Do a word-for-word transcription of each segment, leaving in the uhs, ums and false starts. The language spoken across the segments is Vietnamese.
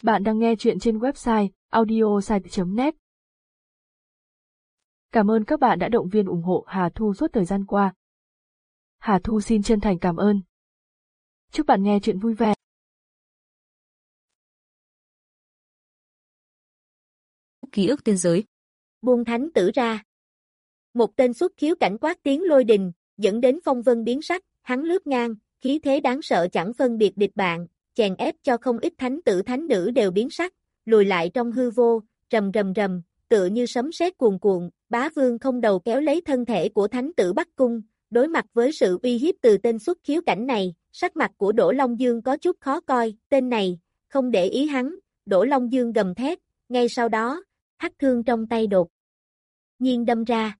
Bạn đang nghe chuyện trên website audiosite chấm net. Cảm ơn các bạn đã động viên ủng hộ Hà Thu suốt thời gian qua. Hà Thu xin chân thành cảm ơn. Chúc bạn nghe chuyện vui vẻ. Ký ức tiên giới. Buông thánh tử ra. Một tên xuất khiếu cảnh quát tiếng lôi đình, dẫn đến phong vân biến sắc, hắn lướt ngang, khí thế đáng sợ chẳng phân biệt địch bạn, chèn ép cho không ít thánh tử thánh nữ đều biến sắc, lùi lại trong hư vô, rầm rầm rầm, tựa như sấm sét cuồn cuộn. Bá Vương không đầu kéo lấy thân thể của thánh tử Bắc Cung, đối mặt với sự uy hiếp từ tên xuất khiếu cảnh này, sắc mặt của Đỗ Long Dương có chút khó coi, tên này, không để ý hắn, Đỗ Long Dương gầm thét, ngay sau đó, hắc thương trong tay đột nhiên đâm ra.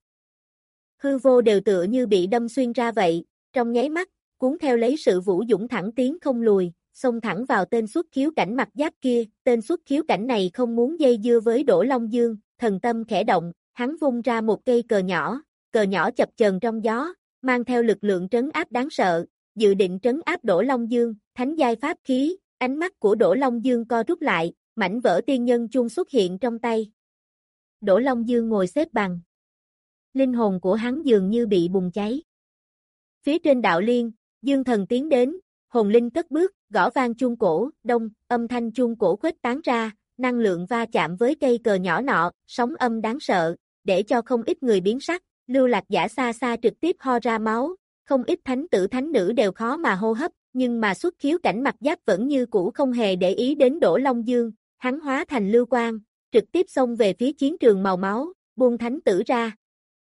Hư vô đều tựa như bị đâm xuyên ra vậy, trong nháy mắt, cuốn theo lấy sự vũ dũng thẳng tiến không lùi, xông thẳng vào tên xuất khiếu cảnh mặt giáp kia. Tên xuất khiếu cảnh này không muốn dây dưa với Đỗ Long Dương, thần tâm khẽ động, hắn vung ra một cây cờ nhỏ, cờ nhỏ chập chờn trong gió, mang theo lực lượng trấn áp đáng sợ, dự định trấn áp Đỗ Long Dương. Thánh giai pháp khí. Ánh mắt của Đỗ Long Dương co rút lại, mảnh vỡ tiên nhân chuông xuất hiện trong tay. Đỗ Long Dương ngồi xếp bằng. Linh hồn của hắn dường như bị bùng cháy. Phía trên đạo liên, Dương Thần tiến đến, hồn linh cất bước, gõ vang chuông cổ, đông, âm thanh chuông cổ khuếch tán ra, năng lượng va chạm với cây cờ nhỏ nọ, sóng âm đáng sợ, để cho không ít người biến sắc. Lưu Lạc Giả xa xa trực tiếp ho ra máu, không ít thánh tử thánh nữ đều khó mà hô hấp, nhưng mà xuất khiếu cảnh mặt giáp vẫn như cũ không hề để ý đến Đỗ Long Dương, hắn hóa thành lưu quang, trực tiếp xông về phía chiến trường màu máu, buông thánh tử ra.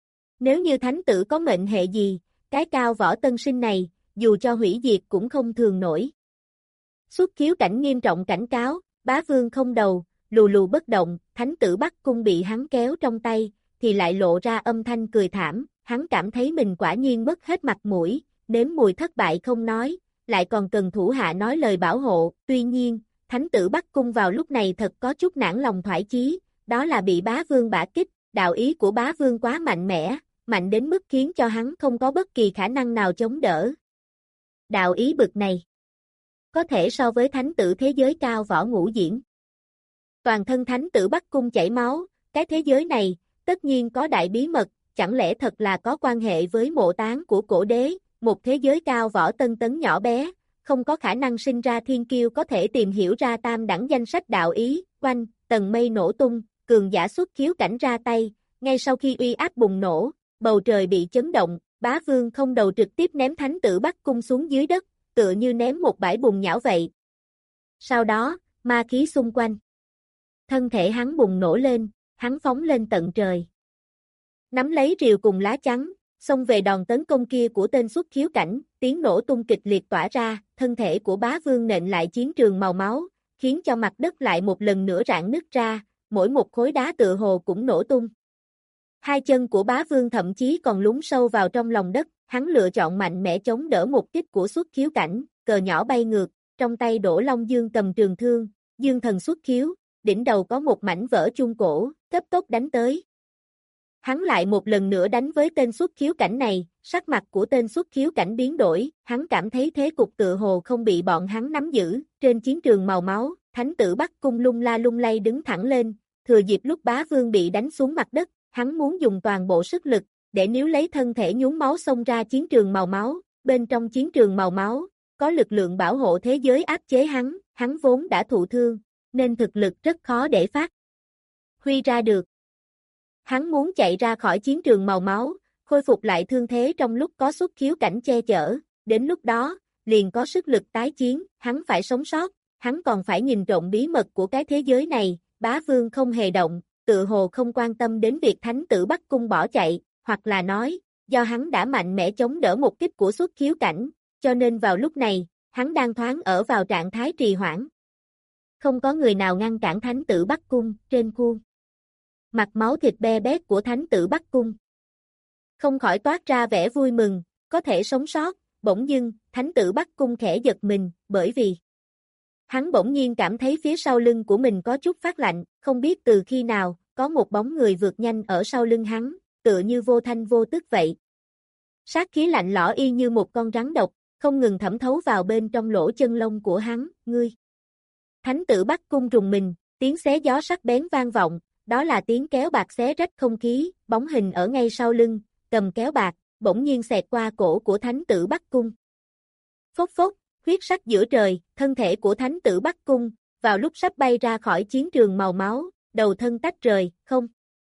Nếu như thánh tử có mệnh hệ gì, cái cao võ tân sinh này, dù cho hủy diệt cũng không thường nổi. Xuất khiếu cảnh nghiêm trọng cảnh cáo, Bá Vương không đầu, lù lù bất động, thánh tử Bắc Cung bị hắn kéo trong tay, thì lại lộ ra âm thanh cười thảm, hắn cảm thấy mình quả nhiên mất hết mặt mũi, nếm mùi thất bại không nói, lại còn cần thủ hạ nói lời bảo hộ. Tuy nhiên, thánh tử Bắc Cung vào lúc này thật có chút nản lòng thoải chí, đó là bị Bá Vương bả kích, đạo ý của Bá Vương quá mạnh mẽ, mạnh đến mức khiến cho hắn không có bất kỳ khả năng nào chống đỡ. Đạo ý bực này, có thể so với thánh tử thế giới cao võ ngũ diễn. Toàn thân thánh tử Bắc Cung chảy máu, cái thế giới này, tất nhiên có đại bí mật, chẳng lẽ thật là có quan hệ với mộ táng của cổ đế, một thế giới cao võ tân tấn nhỏ bé, không có khả năng sinh ra thiên kiêu có thể tìm hiểu ra tam đẳng danh sách đạo ý. Oanh, tầng mây nổ tung, cường giả xuất khiếu cảnh ra tay, ngay sau khi uy áp bùng nổ, bầu trời bị chấn động, Bá Vương không đầu trực tiếp ném thánh tử Bắc Cung xuống dưới đất, tựa như ném một bãi bùn nhão vậy. Sau đó, ma khí xung quanh. Thân thể hắn bùng nổ lên, hắn phóng lên tận trời. Nắm lấy rìu cùng lá chắn, xông về đòn tấn công kia của tên xuất khiếu cảnh, tiếng nổ tung kịch liệt tỏa ra, thân thể của Bá Vương nện lại chiến trường màu máu, khiến cho mặt đất lại một lần nữa rạn nứt ra, mỗi một khối đá tựa hồ cũng nổ tung. Hai chân của Bá Vương thậm chí còn lún sâu vào trong lòng đất, hắn lựa chọn mạnh mẽ chống đỡ một kích của xuất khiếu cảnh, cờ nhỏ bay ngược, trong tay Đỗ Long Dương cầm trường thương, Dương Thần xuất khiếu, đỉnh đầu có một mảnh vỡ chuông cổ, cấp tốc đánh tới. Hắn lại một lần nữa đánh với tên xuất khiếu cảnh này, sắc mặt của tên xuất khiếu cảnh biến đổi, hắn cảm thấy thế cục tựa hồ không bị bọn hắn nắm giữ. Trên chiến trường màu máu, thánh tử Bắc Cung lung la lung lay đứng thẳng lên, thừa dịp lúc Bá Vương bị đánh xuống mặt đất, hắn muốn dùng toàn bộ sức lực, để níu lấy thân thể nhúng máu xông ra chiến trường màu máu. Bên trong chiến trường màu máu, có lực lượng bảo hộ thế giới áp chế hắn, hắn vốn đã thụ thương, nên thực lực rất khó để phát huy ra được. Hắn muốn chạy ra khỏi chiến trường màu máu, khôi phục lại thương thế trong lúc có xuất khiếu cảnh che chở, đến lúc đó, liền có sức lực tái chiến, hắn phải sống sót, hắn còn phải nhìn trộm bí mật của cái thế giới này. Bá Vương không hề động, tự hồ không quan tâm đến việc thánh tử Bắc Cung bỏ chạy, hoặc là nói, do hắn đã mạnh mẽ chống đỡ một kích của xuất khiếu cảnh, cho nên vào lúc này, hắn đang thoáng ở vào trạng thái trì hoãn. Không có người nào ngăn cản thánh tử Bắc Cung. Trên khuôn mặt máu thịt be bét của thánh tử Bắc Cung không khỏi toát ra vẻ vui mừng, có thể sống sót. Bỗng dưng, thánh tử Bắc Cung khẽ giật mình, bởi vì hắn bỗng nhiên cảm thấy phía sau lưng của mình có chút phát lạnh, không biết từ khi nào, có một bóng người vượt nhanh ở sau lưng hắn, tựa như vô thanh vô tức vậy. Sát khí lạnh lẽo y như một con rắn độc, không ngừng thẩm thấu vào bên trong lỗ chân lông của hắn. Ngươi! Thánh tử Bắc Cung rùng mình, tiếng xé gió sắc bén vang vọng, đó là tiếng kéo bạc xé rách không khí, bóng hình ở ngay sau lưng, cầm kéo bạc, bỗng nhiên xẹt qua cổ của Thánh tử Bắc Cung. Phốc phốc, huyết sắc giữa trời, thân thể của Thánh tử Bắc Cung, vào lúc sắp bay ra khỏi chiến trường màu máu, đầu thân tách rời, không.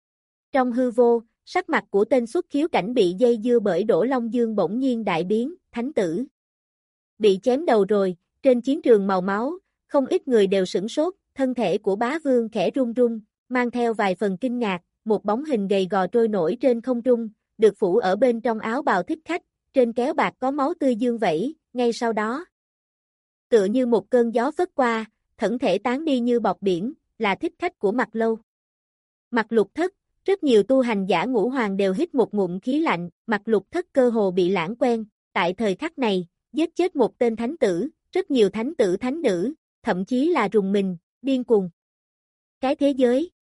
Trong hư vô, sắc mặt của tên xuất khiếu cảnh bị dây dưa bởi Đỗ Long Dương bỗng nhiên đại biến, Thánh tử bị chém đầu rồi, trên chiến trường màu máu, không ít người đều sửng sốt, thân thể của bá vương khẽ run run, mang theo vài phần kinh ngạc, một bóng hình gầy gò trôi nổi trên không trung, được phủ ở bên trong áo bào thích khách, trên kéo bạc có máu tươi dương vẩy, ngay sau đó. Tựa như một cơn gió phất qua, thân thể tán đi như bọt biển, là thích khách của Mặc Lâu. Mặc Lục Thất, rất nhiều tu hành giả ngũ hoàng đều hít một ngụm khí lạnh, Mặc Lục Thất cơ hồ bị lãng quen, tại thời khắc này, giết chết một tên thánh tử, rất nhiều thánh tử thánh nữ, thậm chí là rùng mình, điên cuồng. Cái thế giới.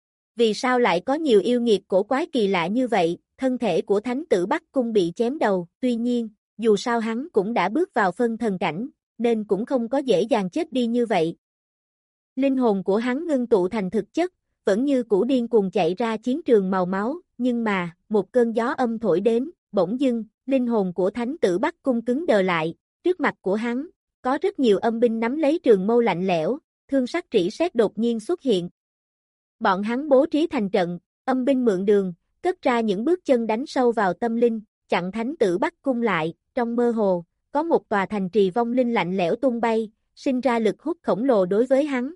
Vì sao lại có nhiều yêu nghiệt cổ quái kỳ lạ như vậy, thân thể của Thánh tử Bắc Cung bị chém đầu, tuy nhiên, dù sao hắn cũng đã bước vào phân thần cảnh, nên cũng không có dễ dàng chết đi như vậy. Linh hồn của hắn ngưng tụ thành thực chất, vẫn như cũ điên cuồng chạy ra chiến trường màu máu, nhưng mà, một cơn gió âm thổi đến, bỗng dưng, linh hồn của Thánh tử Bắc Cung cứng đờ lại, trước mặt của hắn, có rất nhiều âm binh nắm lấy trường mâu lạnh lẽo, thương sắc trĩ sét đột nhiên xuất hiện. Bọn hắn bố trí thành trận, âm binh mượn đường, cất ra những bước chân đánh sâu vào tâm linh, chặn Thánh tử Bắc Cung lại, trong mơ hồ, có một tòa thành trì vong linh lạnh lẽo tung bay, sinh ra lực hút khổng lồ đối với hắn.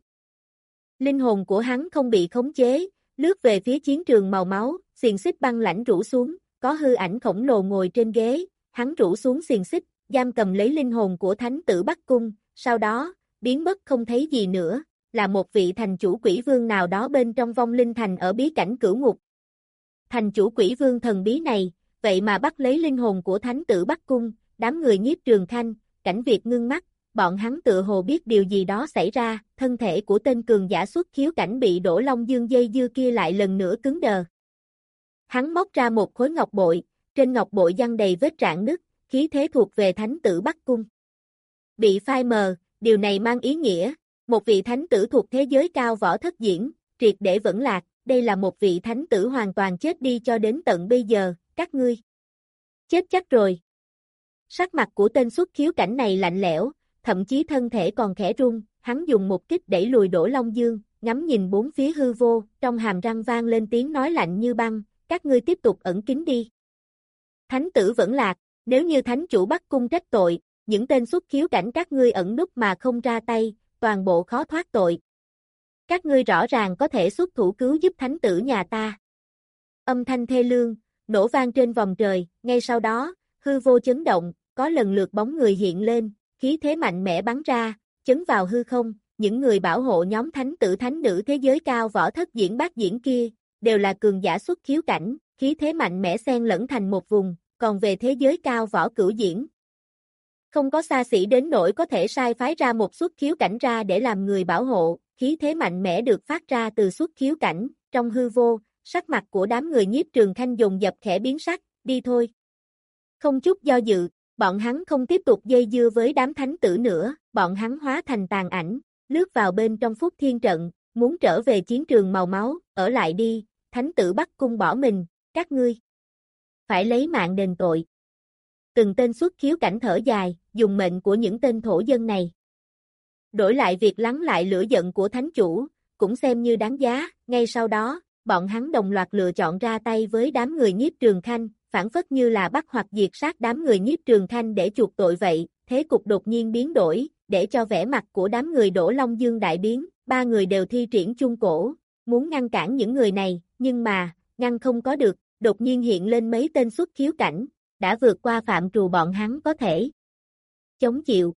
Linh hồn của hắn không bị khống chế, lướt về phía chiến trường màu máu, xiềng xích băng lãnh rũ xuống, có hư ảnh khổng lồ ngồi trên ghế, hắn rũ xuống xiềng xích, giam cầm lấy linh hồn của Thánh tử Bắc Cung, sau đó, biến mất không thấy gì nữa, là một vị thành chủ quỷ vương nào đó bên trong vong linh thành ở bí cảnh cửu ngục. Thành chủ quỷ vương thần bí này, vậy mà bắt lấy linh hồn của Thánh tử Bắc Cung, đám người Nhiếp Trường Khanh, Cảnh Việt ngưng mắt, bọn hắn tựa hồ biết điều gì đó xảy ra, thân thể của tên cường giả xuất khiếu cảnh bị Đỗ Long Dương dây dưa kia lại lần nữa cứng đờ. Hắn móc ra một khối ngọc bội, trên ngọc bội giăng đầy vết rạn nứt, khí thế thuộc về Thánh tử Bắc Cung. Bị phai mờ, điều này mang ý nghĩa, một vị thánh tử thuộc thế giới cao võ thất diễn, triệt để vẫn lạc, đây là một vị thánh tử hoàn toàn chết đi cho đến tận bây giờ, các ngươi chết chắc rồi. Sắc mặt của tên xuất khiếu cảnh này lạnh lẽo, thậm chí thân thể còn khẽ run, hắn dùng một kích đẩy lùi Đỗ Long Dương, ngắm nhìn bốn phía hư vô, trong hàm răng vang lên tiếng nói lạnh như băng, các ngươi tiếp tục ẩn kín đi. Thánh tử vẫn lạc, nếu như thánh chủ Bắc Cung trách tội, những tên xuất khiếu cảnh các ngươi ẩn núp mà không ra tay, toàn bộ khó thoát tội. Các ngươi rõ ràng có thể xuất thủ cứu giúp thánh tử nhà ta. Âm thanh thê lương, nổ vang trên vòng trời, ngay sau đó, hư vô chấn động, có lần lượt bóng người hiện lên, khí thế mạnh mẽ bắn ra, chấn vào hư không, những người bảo hộ nhóm thánh tử thánh nữ thế giới cao võ thất diễn bát diễn kia, đều là cường giả xuất khiếu cảnh, khí thế mạnh mẽ xen lẫn thành một vùng, còn về thế giới cao võ cửu diễn. Không có xa xỉ đến nỗi có thể sai phái ra một xuất khiếu cảnh ra để làm người bảo hộ, khí thế mạnh mẽ được phát ra từ xuất khiếu cảnh, trong hư vô, sắc mặt của đám người Nhiếp Trường Khanh dồn dập khẽ biến sắc, đi thôi. Không chút do dự, bọn hắn không tiếp tục dây dưa với đám thánh tử nữa, bọn hắn hóa thành tàn ảnh, lướt vào bên trong Phúc Thiên trận, muốn trở về chiến trường màu máu, ở lại đi, thánh tử Bắc Cung bỏ mình, các ngươi phải lấy mạng đền tội. Từng tên xuất khiếu cảnh thở dài, dùng mệnh của những tên thổ dân này. Đổi lại việc lắng lại lửa giận của thánh chủ, cũng xem như đáng giá, ngay sau đó, bọn hắn đồng loạt lựa chọn ra tay với đám người Nhiếp Trường Khanh, phản phất như là bắt hoặc diệt sát đám người Nhiếp Trường Khanh để chuộc tội vậy, thế cục đột nhiên biến đổi, để cho vẻ mặt của đám người Đỗ Long Dương đại biến, ba người đều thi triển chung cổ, muốn ngăn cản những người này, nhưng mà, ngăn không có được, đột nhiên hiện lên mấy tên xuất khiếu cảnh, đã vượt qua phạm trù bọn hắn có thể chống chịu.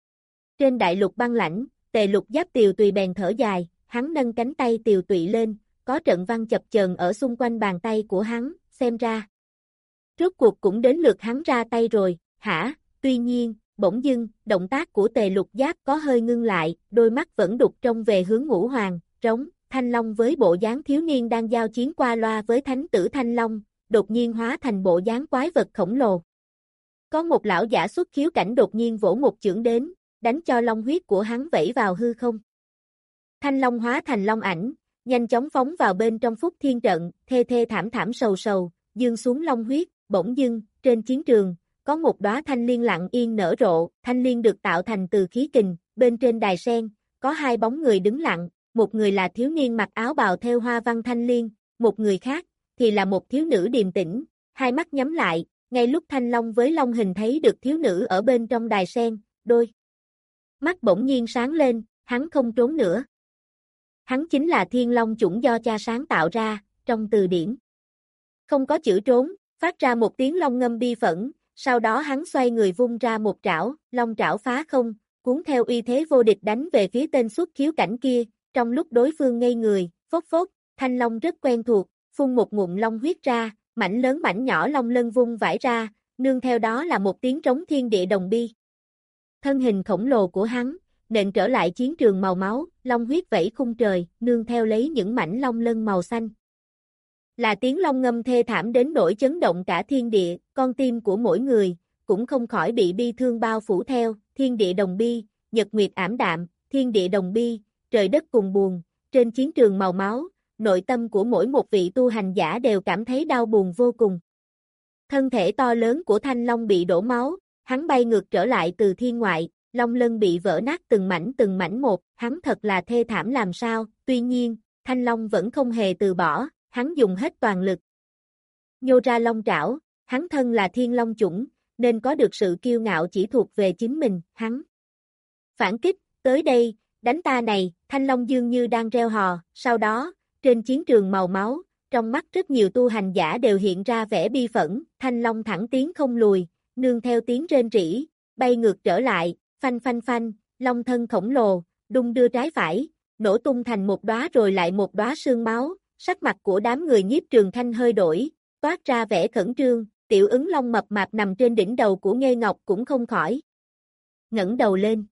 Trên đại lục băng lãnh, Tề Lục Giáp tiều tùy bèn thở dài, hắn nâng cánh tay tiều tụy lên, có trận văn chập chờn ở xung quanh bàn tay của hắn, xem ra. Rốt cuộc cũng đến lượt hắn ra tay rồi, hả, tuy nhiên, bỗng dưng, động tác của Tề Lục Giáp có hơi ngưng lại, đôi mắt vẫn đục trông về hướng Ngũ Hoàng, trống, Thanh Long với bộ dáng thiếu niên đang giao chiến qua loa với thánh tử Thanh Long, đột nhiên hóa thành bộ dáng quái vật khổng lồ. Có một lão giả xuất khiếu cảnh đột nhiên vỗ một chưởng đến, đánh cho long huyết của hắn vẩy vào hư không. Thanh long hóa thành long ảnh, nhanh chóng phóng vào bên trong Phúc Thiên trận, thê thê thảm thảm sầu sầu, dương xuống long huyết, bỗng dưng, trên chiến trường, có một đóa thanh liên lặng yên nở rộ, thanh liên được tạo thành từ khí kình, bên trên đài sen, có hai bóng người đứng lặng, một người là thiếu niên mặc áo bào theo hoa văn thanh liên, một người khác, thì là một thiếu nữ điềm tĩnh, hai mắt nhắm lại, ngay lúc thanh long với long hình thấy được thiếu nữ ở bên trong đài sen, đôi mắt bỗng nhiên sáng lên, hắn không trốn nữa. Hắn chính là thiên long chủng do cha sáng tạo ra, trong từ điển. Không có chữ trốn, phát ra một tiếng long ngâm bi phẫn, sau đó hắn xoay người vung ra một trảo, long trảo phá không, cuốn theo uy thế vô địch đánh về phía tên xuất khiếu cảnh kia, trong lúc đối phương ngây người, phốc phốc, thanh long rất quen thuộc, phun một ngụm long huyết ra, mảnh lớn mảnh nhỏ long lân vung vãi ra, nương theo đó là một tiếng trống thiên địa đồng bi. Thân hình khổng lồ của hắn, nện trở lại chiến trường màu máu, long huyết vẫy khung trời, nương theo lấy những mảnh long lân màu xanh. Là tiếng long ngâm thê thảm đến nỗi chấn động cả thiên địa, con tim của mỗi người, cũng không khỏi bị bi thương bao phủ theo, thiên địa đồng bi, nhật nguyệt ảm đạm, thiên địa đồng bi, trời đất cùng buồn, trên chiến trường màu máu, nội tâm của mỗi một vị tu hành giả đều cảm thấy đau buồn vô cùng. Thân thể to lớn của thanh long bị đổ máu, hắn bay ngược trở lại từ thiên ngoại, long lân bị vỡ nát từng mảnh từng mảnh một, hắn thật là thê thảm làm sao, tuy nhiên, thanh long vẫn không hề từ bỏ, hắn dùng hết toàn lực. Nhô ra long trảo, hắn thân là thiên long chủng, nên có được sự kiêu ngạo chỉ thuộc về chính mình, hắn. Phản kích, tới đây, đánh ta này, thanh long dường như đang reo hò, sau đó, trên chiến trường màu máu, trong mắt rất nhiều tu hành giả đều hiện ra vẻ bi phẫn, thanh long thẳng tiến không lùi, nương theo tiếng rên rỉ, bay ngược trở lại, phanh phanh phanh, long thân khổng lồ, đung đưa trái phải, nổ tung thành một đóa rồi lại một đóa sương máu, sắc mặt của đám người Nhiếp Trường Khanh hơi đổi, toát ra vẻ khẩn trương, tiểu ứng long mập mạp nằm trên đỉnh đầu của Nghê Ngọc cũng không khỏi ngẩng đầu lên.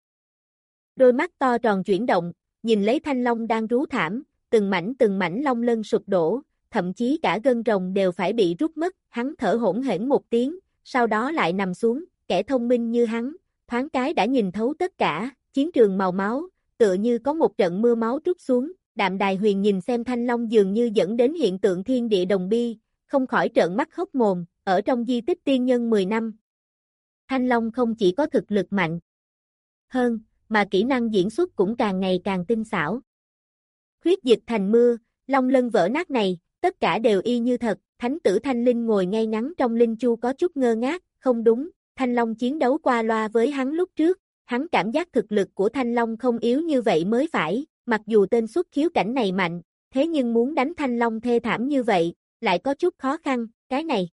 Đôi mắt to tròn chuyển động, nhìn lấy thanh long đang rú thảm, từng mảnh từng mảnh long lân sụp đổ, thậm chí cả gân rồng đều phải bị rút mất, hắn thở hổn hển một tiếng, sau đó lại nằm xuống, kẻ thông minh như hắn, thoáng cái đã nhìn thấu tất cả, chiến trường màu máu, tựa như có một trận mưa máu trút xuống, Đạm Đài Huyền nhìn xem thanh long dường như dẫn đến hiện tượng thiên địa đồng bi, không khỏi trợn mắt hốc mồm, ở trong di tích tiên nhân mười năm. Thanh long không chỉ có thực lực mạnh hơn, mà kỹ năng diễn xuất cũng càng ngày càng tinh xảo. Huyết dịch thành mưa, long lân vỡ nát này, tất cả đều y như thật, thánh tử Thanh Linh ngồi ngay ngắn trong linh chu có chút ngơ ngác, không đúng, Thanh Long chiến đấu qua loa với hắn lúc trước, hắn cảm giác thực lực của Thanh Long không yếu như vậy mới phải, mặc dù tên xuất khiếu cảnh này mạnh, thế nhưng muốn đánh Thanh Long thê thảm như vậy, lại có chút khó khăn, cái này.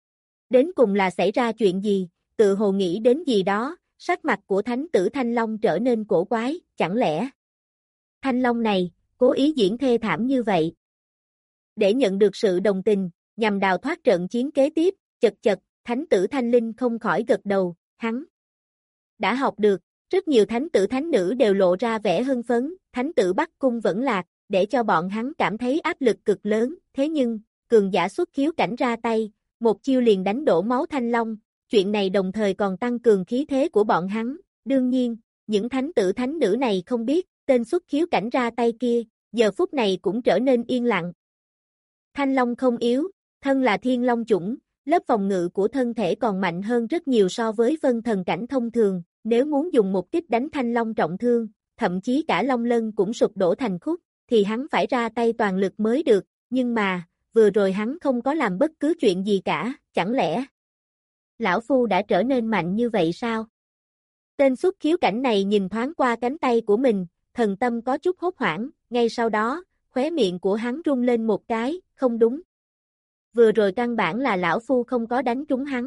Đến cùng là xảy ra chuyện gì, tự hồ nghĩ đến gì đó, sắc mặt của thánh tử Thanh Long trở nên cổ quái, chẳng lẽ Thanh Long này, cố ý diễn thê thảm như vậy. Để nhận được sự đồng tình, nhằm đào thoát trận chiến kế tiếp, chật chật, thánh tử Thanh Linh không khỏi gật đầu, hắn đã học được, rất nhiều thánh tử thánh nữ đều lộ ra vẻ hưng phấn, thánh tử Bắc Cung vẫn lạc, để cho bọn hắn cảm thấy áp lực cực lớn, thế nhưng, cường giả xuất khiếu cảnh ra tay, một chiêu liền đánh đổ máu Thanh Long, chuyện này đồng thời còn tăng cường khí thế của bọn hắn, đương nhiên, những thánh tử thánh nữ này không biết, tên xuất khiếu cảnh ra tay kia, giờ phút này cũng trở nên yên lặng. Thanh Long không yếu, thân là thiên long chủng, lớp phòng ngự của thân thể còn mạnh hơn rất nhiều so với vân thần cảnh thông thường, nếu muốn dùng một kích đánh Thanh Long trọng thương, thậm chí cả long lân cũng sụp đổ thành khúc, thì hắn phải ra tay toàn lực mới được, nhưng mà, vừa rồi hắn không có làm bất cứ chuyện gì cả, chẳng lẽ lão phu đã trở nên mạnh như vậy sao? Tên xuất khiếu cảnh này nhìn thoáng qua cánh tay của mình, thần tâm có chút hốt hoảng, ngay sau đó, khóe miệng của hắn rung lên một cái, không đúng. Vừa rồi căn bản là lão phu không có đánh trúng hắn.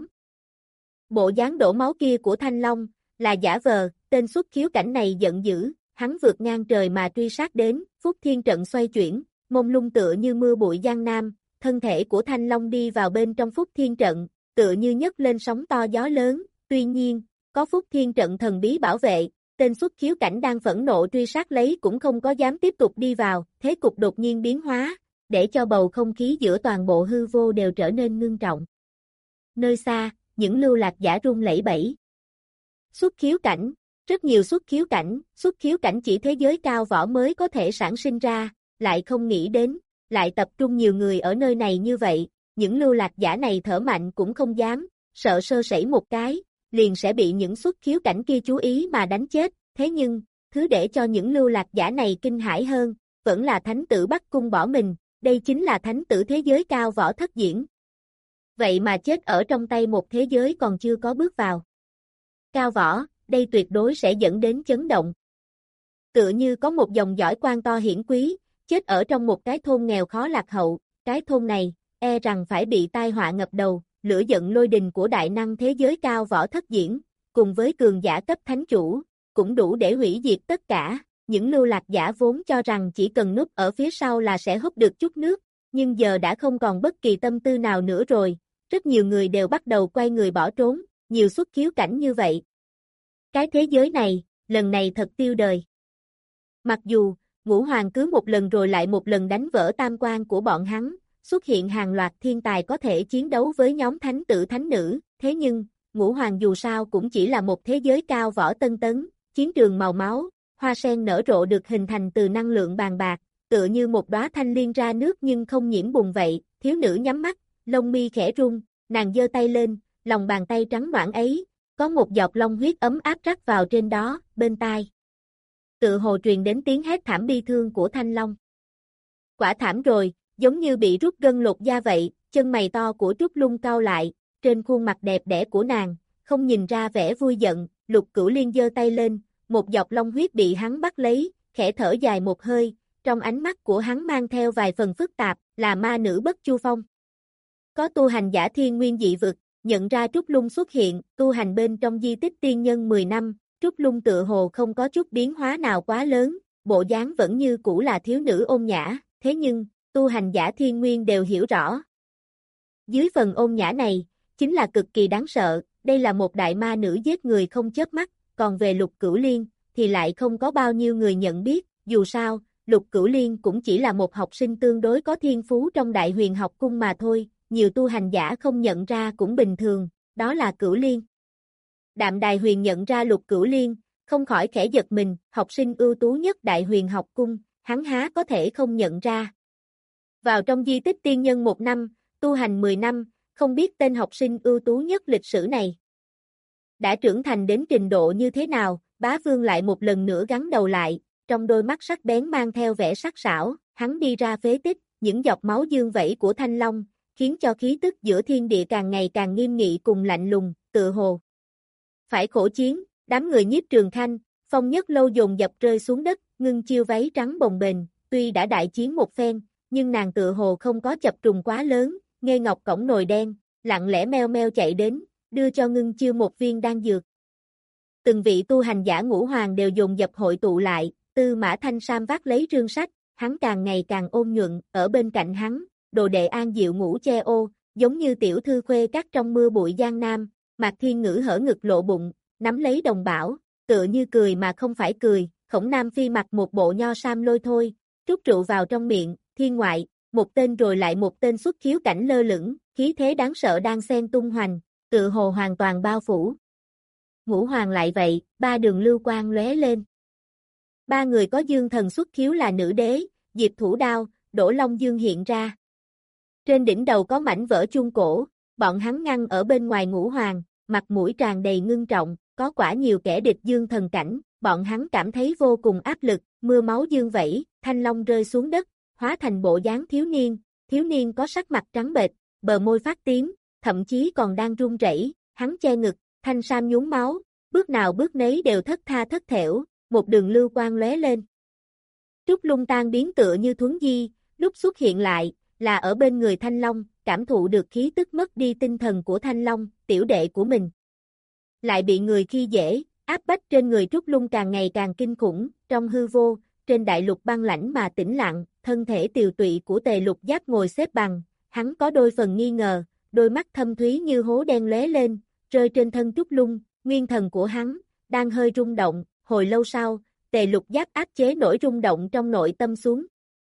Bộ dáng đổ máu kia của Thanh Long, là giả vờ, tên xuất khiếu cảnh này giận dữ, hắn vượt ngang trời mà truy sát đến, Phúc Thiên trận xoay chuyển, mông lung tựa như mưa bụi giang nam, thân thể của Thanh Long đi vào bên trong Phúc Thiên trận, tựa như nhấc lên sóng to gió lớn, tuy nhiên, có Phúc Thiên trận thần bí bảo vệ, tên xuất khiếu cảnh đang phẫn nộ truy sát lấy cũng không có dám tiếp tục đi vào, thế cục đột nhiên biến hóa, để cho bầu không khí giữa toàn bộ hư vô đều trở nên ngưng trọng. Nơi xa, những lưu lạc giả run lẩy bẩy. Xuất khiếu cảnh, Rất nhiều xuất khiếu cảnh, xuất khiếu cảnh chỉ thế giới cao võ mới có thể sản sinh ra, lại không nghĩ đến, lại tập trung nhiều người ở nơi này như vậy, những lưu lạc giả này thở mạnh cũng không dám, sợ sơ sẩy một cái, liền sẽ bị những xuất khiếu cảnh kia chú ý mà đánh chết, thế nhưng, thứ để cho những lưu lạc giả này kinh hãi hơn, vẫn là thánh tử Bắc Cung bỏ mình, đây chính là thánh tử thế giới cao võ Thất Diễn. Vậy mà chết ở trong tay một thế giới còn chưa có bước vào. Cao võ, đây tuyệt đối sẽ dẫn đến chấn động. Tựa như có một dòng dõi quan to hiển quý, chết ở trong một cái thôn nghèo khó lạc hậu, cái thôn này, e rằng phải bị tai họa ngập đầu, lửa giận lôi đình của đại năng thế giới cao võ Thất Diễn, cùng với cường giả cấp thánh chủ, cũng đủ để hủy diệt tất cả. Những lưu lạc giả vốn cho rằng chỉ cần núp ở phía sau là sẽ hút được chút nước, nhưng giờ đã không còn bất kỳ tâm tư nào nữa rồi, rất nhiều người đều bắt đầu quay người bỏ trốn, nhiều xuất khiếu cảnh như vậy. Cái thế giới này, lần này thật tiêu đời. Mặc dù, Ngũ Hoàng cứ một lần rồi lại một lần đánh vỡ tam quan của bọn hắn, xuất hiện hàng loạt thiên tài có thể chiến đấu với nhóm thánh tử thánh nữ, thế nhưng, Ngũ Hoàng dù sao cũng chỉ là một thế giới cao võ tân tấn, chiến trường màu máu, hoa sen nở rộ được hình thành từ năng lượng bàn bạc, tựa như một đóa thanh liên ra nước nhưng không nhiễm bùn vậy, thiếu nữ nhắm mắt, lông mi khẽ rung, nàng giơ tay lên, lòng bàn tay trắng nõn ấy, có một giọt long huyết ấm áp rắc vào trên đó, bên tai. Tự hồ truyền đến tiếng hét thảm bi thương của Thanh Long. Quả thảm rồi, giống như bị rút gân lột da vậy, chân mày to của Trúc Lung cau lại, trên khuôn mặt đẹp đẽ của nàng, không nhìn ra vẻ vui giận, Lục Cửu Liên giơ tay lên, một giọt long huyết bị hắn bắt lấy, khẽ thở dài một hơi, trong ánh mắt của hắn mang theo vài phần phức tạp, là ma nữ Bất Chu Phong. Có tu hành giả thiên nguyên dị vực, nhận ra Trúc Lung xuất hiện, tu hành bên trong di tích tiên nhân mười năm, Trúc Lung tựa hồ không có chút biến hóa nào quá lớn, bộ dáng vẫn như cũ là thiếu nữ ôn nhã, thế nhưng, tu hành giả thiên nguyên đều hiểu rõ. Dưới phần ôn nhã này, chính là cực kỳ đáng sợ, đây là một đại ma nữ giết người không chớp mắt, còn về Lục Cửu Liên, thì lại không có bao nhiêu người nhận biết, dù sao, Lục Cửu Liên cũng chỉ là một học sinh tương đối có thiên phú trong Đại Huyền học cung mà thôi, nhiều tu hành giả không nhận ra cũng bình thường, đó là Cửu Liên. Đạm Đài Huyền nhận ra Lục Cửu Liên, không khỏi khẽ giật mình, học sinh ưu tú nhất Đại Huyền học cung, hắn há có thể không nhận ra. Vào trong di tích tiên nhân một năm, tu hành mười năm, không biết tên học sinh ưu tú nhất lịch sử này đã trưởng thành đến trình độ như thế nào, Bá Vương lại một lần nữa gắn đầu lại, trong đôi mắt sắc bén mang theo vẻ sắc sảo, hắn đi ra phế tích, những giọt máu dương vẩy của Thanh Long, khiến cho khí tức giữa thiên địa càng ngày càng nghiêm nghị cùng lạnh lùng, tựa hồ. Phải khổ chiến, đám người Nhiếp Trường Khanh, Phong Nhất Lâu dồn dập rơi xuống đất, ngưng chiêu váy trắng bồng bềnh, tuy đã đại chiến một phen, nhưng nàng tựa hồ không có chập trùng quá lớn, Nghê Ngọc cổng nồi đen, lặng lẽ meo meo chạy đến, đưa cho ngưng chiêu một viên đan dược. Từng vị tu hành giả Ngũ Hoàng đều dồn dập hội tụ lại, Tư Mã Thanh Sam vác lấy rương sách, hắn càng ngày càng ôn nhuận, ở bên cạnh hắn, đồ đệ An Diệu Ngũ che ô, giống như tiểu thư khuê các trong mưa bụi Giang Nam, Mạc Thiên Ngữ hở ngực lộ bụng, nắm lấy đồng bảo, tựa như cười mà không phải cười, Khổng Nam Phi mặc một bộ nho sam lôi thôi, trút rượu vào trong miệng, thiên ngoại, một tên rồi lại một tên xuất khiếu cảnh lơ lửng, khí thế đáng sợ đang xen tung hoành, tựa hồ hoàn toàn bao phủ. Ngũ Hoàng lại vậy, ba đường lưu quang lóe lên. Ba người có dương thần xuất khiếu là nữ đế, Diệp Thủ Đao, Đỗ Long Dương hiện ra. Trên đỉnh đầu có mảnh vỡ chuông cổ, bọn hắn ngăn ở bên ngoài Ngũ Hoàng, mặt mũi tràn đầy ngưng trọng, có quả nhiều kẻ địch dương thần cảnh, bọn hắn cảm thấy vô cùng áp lực, mưa máu dương vẩy, Thanh Long rơi xuống đất, hóa thành bộ dáng thiếu niên, thiếu niên có sắc mặt trắng bệch, bờ môi phát tím, thậm chí còn đang run rẩy, hắn che ngực, thanh sam nhúng máu, bước nào bước nấy đều thất tha thất thểu, một đường lưu quang lóe lên. Trúc Lung tan biến tựa như thuấn di, lúc xuất hiện lại, là ở bên người Thanh Long, cảm thụ được khí tức mất đi tinh thần của Thanh Long, tiểu đệ của mình. Lại bị người khi dễ, áp bách trên người Trúc Lung càng ngày càng kinh khủng, trong hư vô, trên đại lục băng lãnh mà tĩnh lặng, thân thể tiều tụy của Tề Lục Giáp ngồi xếp bằng, hắn có đôi phần nghi ngờ, đôi mắt thâm thúy như hố đen lóe lên, rơi trên thân Trúc Lung, nguyên thần của hắn, đang hơi rung động, hồi lâu sau, Tề Lục Giáp áp chế nỗi rung động trong nội tâm xuống.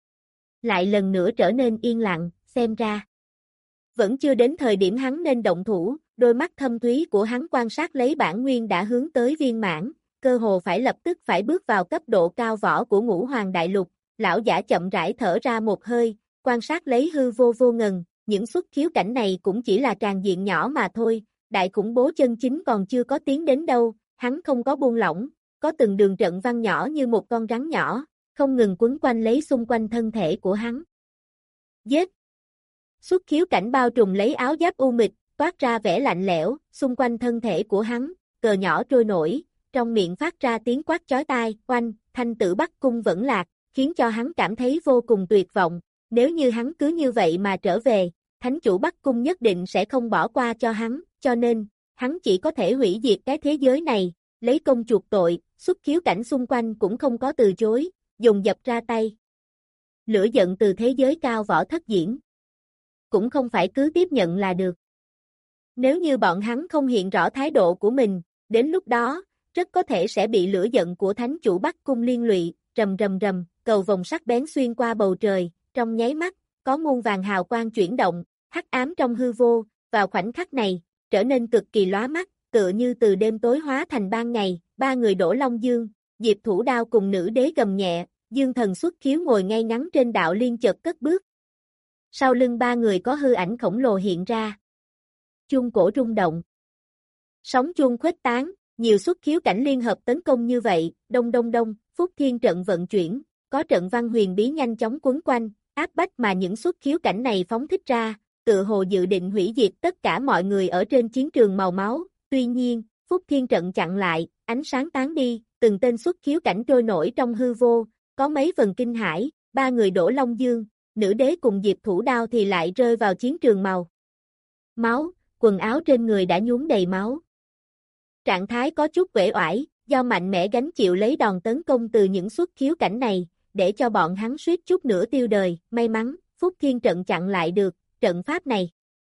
Lại lần nữa trở nên yên lặng, xem ra. Vẫn chưa đến thời điểm hắn nên động thủ, đôi mắt thâm thúy của hắn quan sát lấy bản nguyên đã hướng tới viên mãn, cơ hồ phải lập tức phải bước vào cấp độ cao võ của Ngũ Hoàng Đại Lục. Lão giả chậm rãi thở ra một hơi, quan sát lấy hư vô vô ngần, những xuất khiếu cảnh này cũng chỉ là tràn diện nhỏ mà thôi, đại khủng bố chân chính còn chưa có tiến đến đâu, hắn không có buông lỏng, có từng đường trận văn nhỏ như một con rắn nhỏ, không ngừng quấn quanh lấy xung quanh thân thể của hắn. Giết! Xuất khiếu cảnh bao trùm lấy áo giáp u mịch, toát ra vẻ lạnh lẽo, xung quanh thân thể của hắn, cờ nhỏ trôi nổi, trong miệng phát ra tiếng quát chói tai, oanh, thanh tử Bắc Cung vẫn lạc, khiến cho hắn cảm thấy vô cùng tuyệt vọng, nếu như hắn cứ như vậy mà trở về, thánh chủ Bắc Cung nhất định sẽ không bỏ qua cho hắn, cho nên, hắn chỉ có thể hủy diệt cái thế giới này, lấy công chuộc tội, xuất khiếu cảnh xung quanh cũng không có từ chối, dùng dập ra tay. Lửa giận từ thế giới cao võ thất diễn. Cũng không phải cứ tiếp nhận là được. Nếu như bọn hắn không hiện rõ thái độ của mình, đến lúc đó, rất có thể sẽ bị lửa giận của thánh chủ Bắc Cung liên lụy, rầm rầm rầm, cầu vồng sắc bén xuyên qua bầu trời, trong nháy mắt, có muôn vàng hào quang chuyển động, hắc ám trong hư vô, vào khoảnh khắc này, trở nên cực kỳ lóa mắt, tựa như từ đêm tối hóa thành ban ngày, ba người đổ Long Dương, Diệp Thủ Đao cùng nữ đế gầm nhẹ, Dương Thần xuất khiếu ngồi ngay ngắn trên đạo liên chợt cất bước. Sau lưng ba người có hư ảnh khổng lồ hiện ra. Chuông cổ rung động. Sóng chuông khuếch tán, nhiều xuất khiếu cảnh liên hợp tấn công như vậy, đông đông đông, Phúc Thiên trận vận chuyển, có trận văn huyền bí nhanh chóng quấn quanh, áp bách mà những xuất khiếu cảnh này phóng thích ra, tự hồ dự định hủy diệt tất cả mọi người ở trên chiến trường màu máu, tuy nhiên, Phúc Thiên trận chặn lại, ánh sáng tán đi, từng tên xuất khiếu cảnh trôi nổi trong hư vô, có mấy phần kinh hãi, ba người đổ Long Dương, nữ đế cùng Diệp Thủ Đao thì lại rơi vào chiến trường màu máu, quần áo trên người đã nhuốm đầy máu. Trạng thái có chút uể oải, do mạnh mẽ gánh chịu lấy đòn tấn công từ những xuất khiếu cảnh này, để cho bọn hắn suýt chút nữa tiêu đời, may mắn, Phúc Thiên trận chặn lại được, trận pháp này.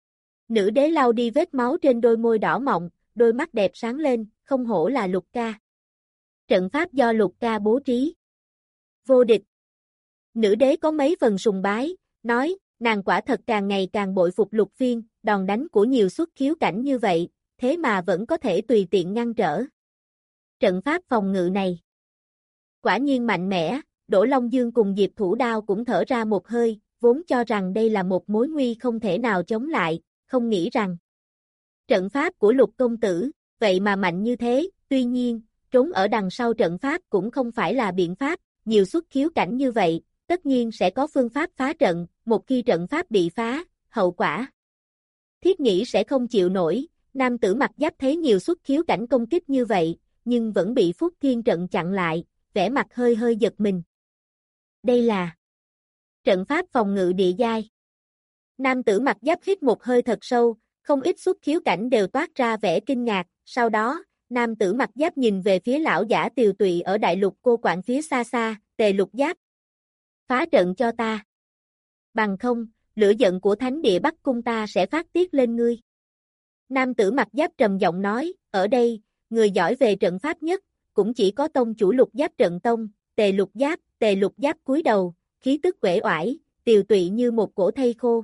Nữ đế lau đi vết máu trên đôi môi đỏ mọng, đôi mắt đẹp sáng lên, không hổ là Lục ca. Trận pháp do Lục ca bố trí. Vô địch. Nữ đế có mấy phần sùng bái, nói, nàng quả thật càng ngày càng bội phục Lục Phiên, đòn đánh của nhiều xuất khiếu cảnh như vậy, thế mà vẫn có thể tùy tiện ngăn trở. Trận pháp phòng ngự này. Quả nhiên mạnh mẽ, Đỗ Long Dương cùng Diệp Thủ Đao cũng thở ra một hơi, vốn cho rằng đây là một mối nguy không thể nào chống lại, không nghĩ rằng trận pháp của Lục công tử, vậy mà mạnh như thế, tuy nhiên, trốn ở đằng sau trận pháp cũng không phải là biện pháp, nhiều xuất khiếu cảnh như vậy, tất nhiên sẽ có phương pháp phá trận, một khi trận pháp bị phá, hậu quả. Thiết nghĩ sẽ không chịu nổi, nam tử mặc giáp thấy nhiều xuất khiếu cảnh công kích như vậy, nhưng vẫn bị Phúc Thiên trận chặn lại, vẻ mặt hơi hơi giật mình. Đây là trận pháp phòng ngự địa giai. Nam tử mặc giáp hít một hơi thật sâu, không ít xuất khiếu cảnh đều toát ra vẻ kinh ngạc, sau đó, nam tử mặc giáp nhìn về phía lão giả tiều tụy ở đại lục cô quạng phía xa xa, Tề Lục Giáp. Phá trận cho ta. Bằng không, lửa giận của thánh địa Bắc Cung ta sẽ phát tiết lên ngươi. Nam tử mặc giáp trầm giọng nói, ở đây, người giỏi về trận pháp nhất, cũng chỉ có tông chủ Lục Giáp trận tông, Tề Lục Giáp, Tề Lục Giáp cúi đầu, khí tức uể oải, tiều tụy như một cổ thây khô.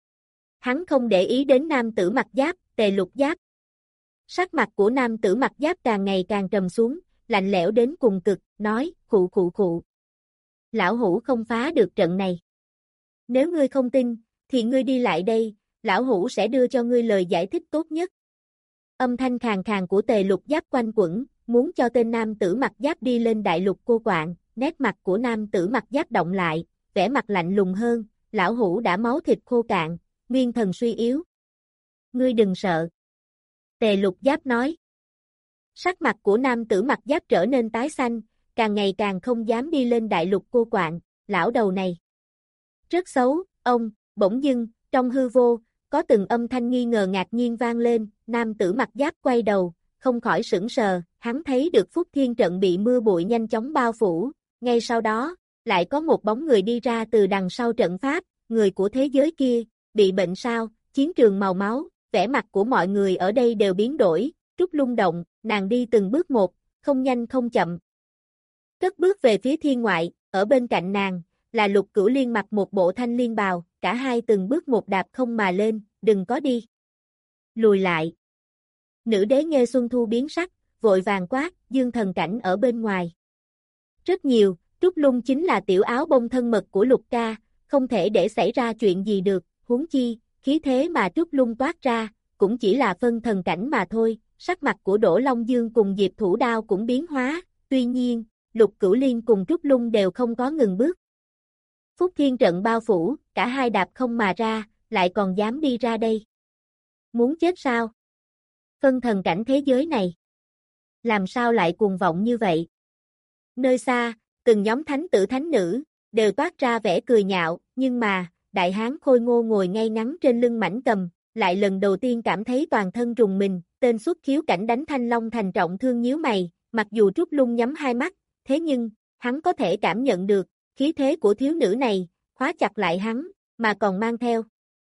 Hắn không để ý đến nam tử mặc giáp, Tề Lục Giáp. Sắc mặt của nam tử mặc giáp càng ngày càng trầm xuống, lạnh lẽo đến cùng cực, nói, khụ khụ khụ. Lão hủ không phá được trận này. Nếu ngươi không tin, thì ngươi đi lại đây, lão hủ sẽ đưa cho ngươi lời giải thích tốt nhất. Âm thanh khàn khàn của Tề Lục Giáp quanh quẩn, muốn cho tên nam tử mặc giáp đi lên đại lục cô quạng, nét mặt của nam tử mặc giáp động lại, vẻ mặt lạnh lùng hơn, lão hủ đã máu thịt khô cạn, nguyên thần suy yếu. Ngươi đừng sợ. Tề Lục Giáp nói. Sắc mặt của nam tử mặc giáp trở nên tái xanh, càng ngày càng không dám đi lên đại lục cô quạng, lão đầu này. Rất xấu, ông, bỗng dưng, trong hư vô, có từng âm thanh nghi ngờ ngạc nhiên vang lên, nam tử mặc giáp quay đầu, không khỏi sững sờ, hắn thấy được Phúc Thiên trận bị mưa bụi nhanh chóng bao phủ, ngay sau đó, lại có một bóng người đi ra từ đằng sau trận pháp, người của thế giới kia, bị bệnh sao, chiến trường màu máu, vẻ mặt của mọi người ở đây đều biến đổi, Trúc Lung động, nàng đi từng bước một, không nhanh không chậm. Cất bước về phía thiên ngoại, ở bên cạnh nàng, là Lục Cửu Liên mặc một bộ thanh liên bào, cả hai từng bước một đạp không mà lên, đừng có đi. Lùi lại. Nữ đế nghe Xuân Thu biến sắc, vội vàng quát, Dương Thần Cảnh ở bên ngoài. Rất nhiều, Trúc Lung chính là tiểu áo bông thân mật của Lục ca, không thể để xảy ra chuyện gì được, huống chi, khí thế mà Trúc Lung toát ra, cũng chỉ là phân thần cảnh mà thôi, sắc mặt của Đỗ Long Dương cùng Diệp Thủ Đao cũng biến hóa, tuy nhiên, Lục Cửu Liên cùng Trúc Lung đều không có ngừng bước. Phúc Thiên trận bao phủ, cả hai đạp không mà ra, lại còn dám đi ra đây. Muốn chết sao? Phân thần cảnh thế giới này. Làm sao lại cuồng vọng như vậy? Nơi xa, từng nhóm thánh tử thánh nữ, đều toát ra vẻ cười nhạo, nhưng mà, đại hán khôi ngô ngồi ngay ngắn trên lưng mãnh cầm, lại lần đầu tiên cảm thấy toàn thân rùng mình, tên xuất khiếu cảnh đánh Thanh Long thành trọng thương nhíu mày, mặc dù Trúc Lung nhắm hai mắt, thế nhưng, hắn có thể cảm nhận được, khí thế của thiếu nữ này, khóa chặt lại hắn, mà còn mang theo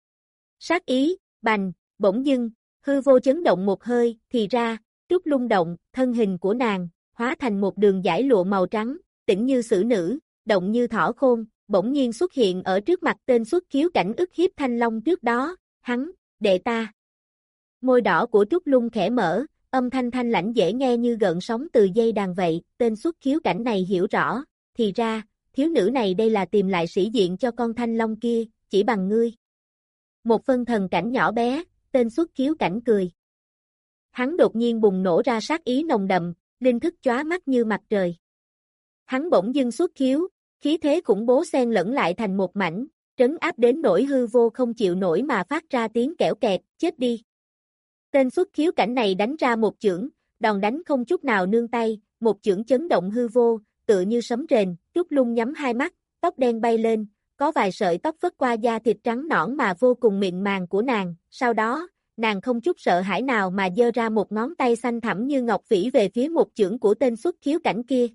sát ý, bành, bỗng dưng, hư vô chấn động một hơi, thì ra, Trúc Lung động, thân hình của nàng, hóa thành một đường dải lụa màu trắng, tĩnh như sử nữ, động như thỏ khôn, bỗng nhiên xuất hiện ở trước mặt tên xuất khiếu cảnh ức hiếp Thanh Long trước đó, hắn, đệ ta. Môi đỏ của Trúc Lung khẽ mở, âm thanh thanh lãnh dễ nghe như gợn sóng từ dây đàn vậy, tên xuất khiếu cảnh này hiểu rõ, thì ra, thiếu nữ này đây là tìm lại sĩ diện cho con Thanh Long kia, chỉ bằng ngươi. Một phân thần cảnh nhỏ bé, tên xuất khiếu cảnh cười. Hắn đột nhiên bùng nổ ra sát ý nồng đậm, linh thức chóa mắt như mặt trời. Hắn bỗng dưng xuất khiếu, khí thế khủng bố xen lẫn lại thành một mảnh, trấn áp đến nỗi hư vô không chịu nổi mà phát ra tiếng kẽo kẹt, chết đi. Tên xuất khiếu cảnh này đánh ra một chưởng, đòn đánh không chút nào nương tay, một chưởng chấn động hư vô, tựa như sấm rền, Trúc Lung nhắm hai mắt, tóc đen bay lên, có vài sợi tóc phất qua da thịt trắng nõn mà vô cùng mịn màng của nàng, sau đó, nàng không chút sợ hãi nào mà giơ ra một ngón tay xanh thẳm như ngọc vĩ về phía một chưởng của tên xuất khiếu cảnh kia.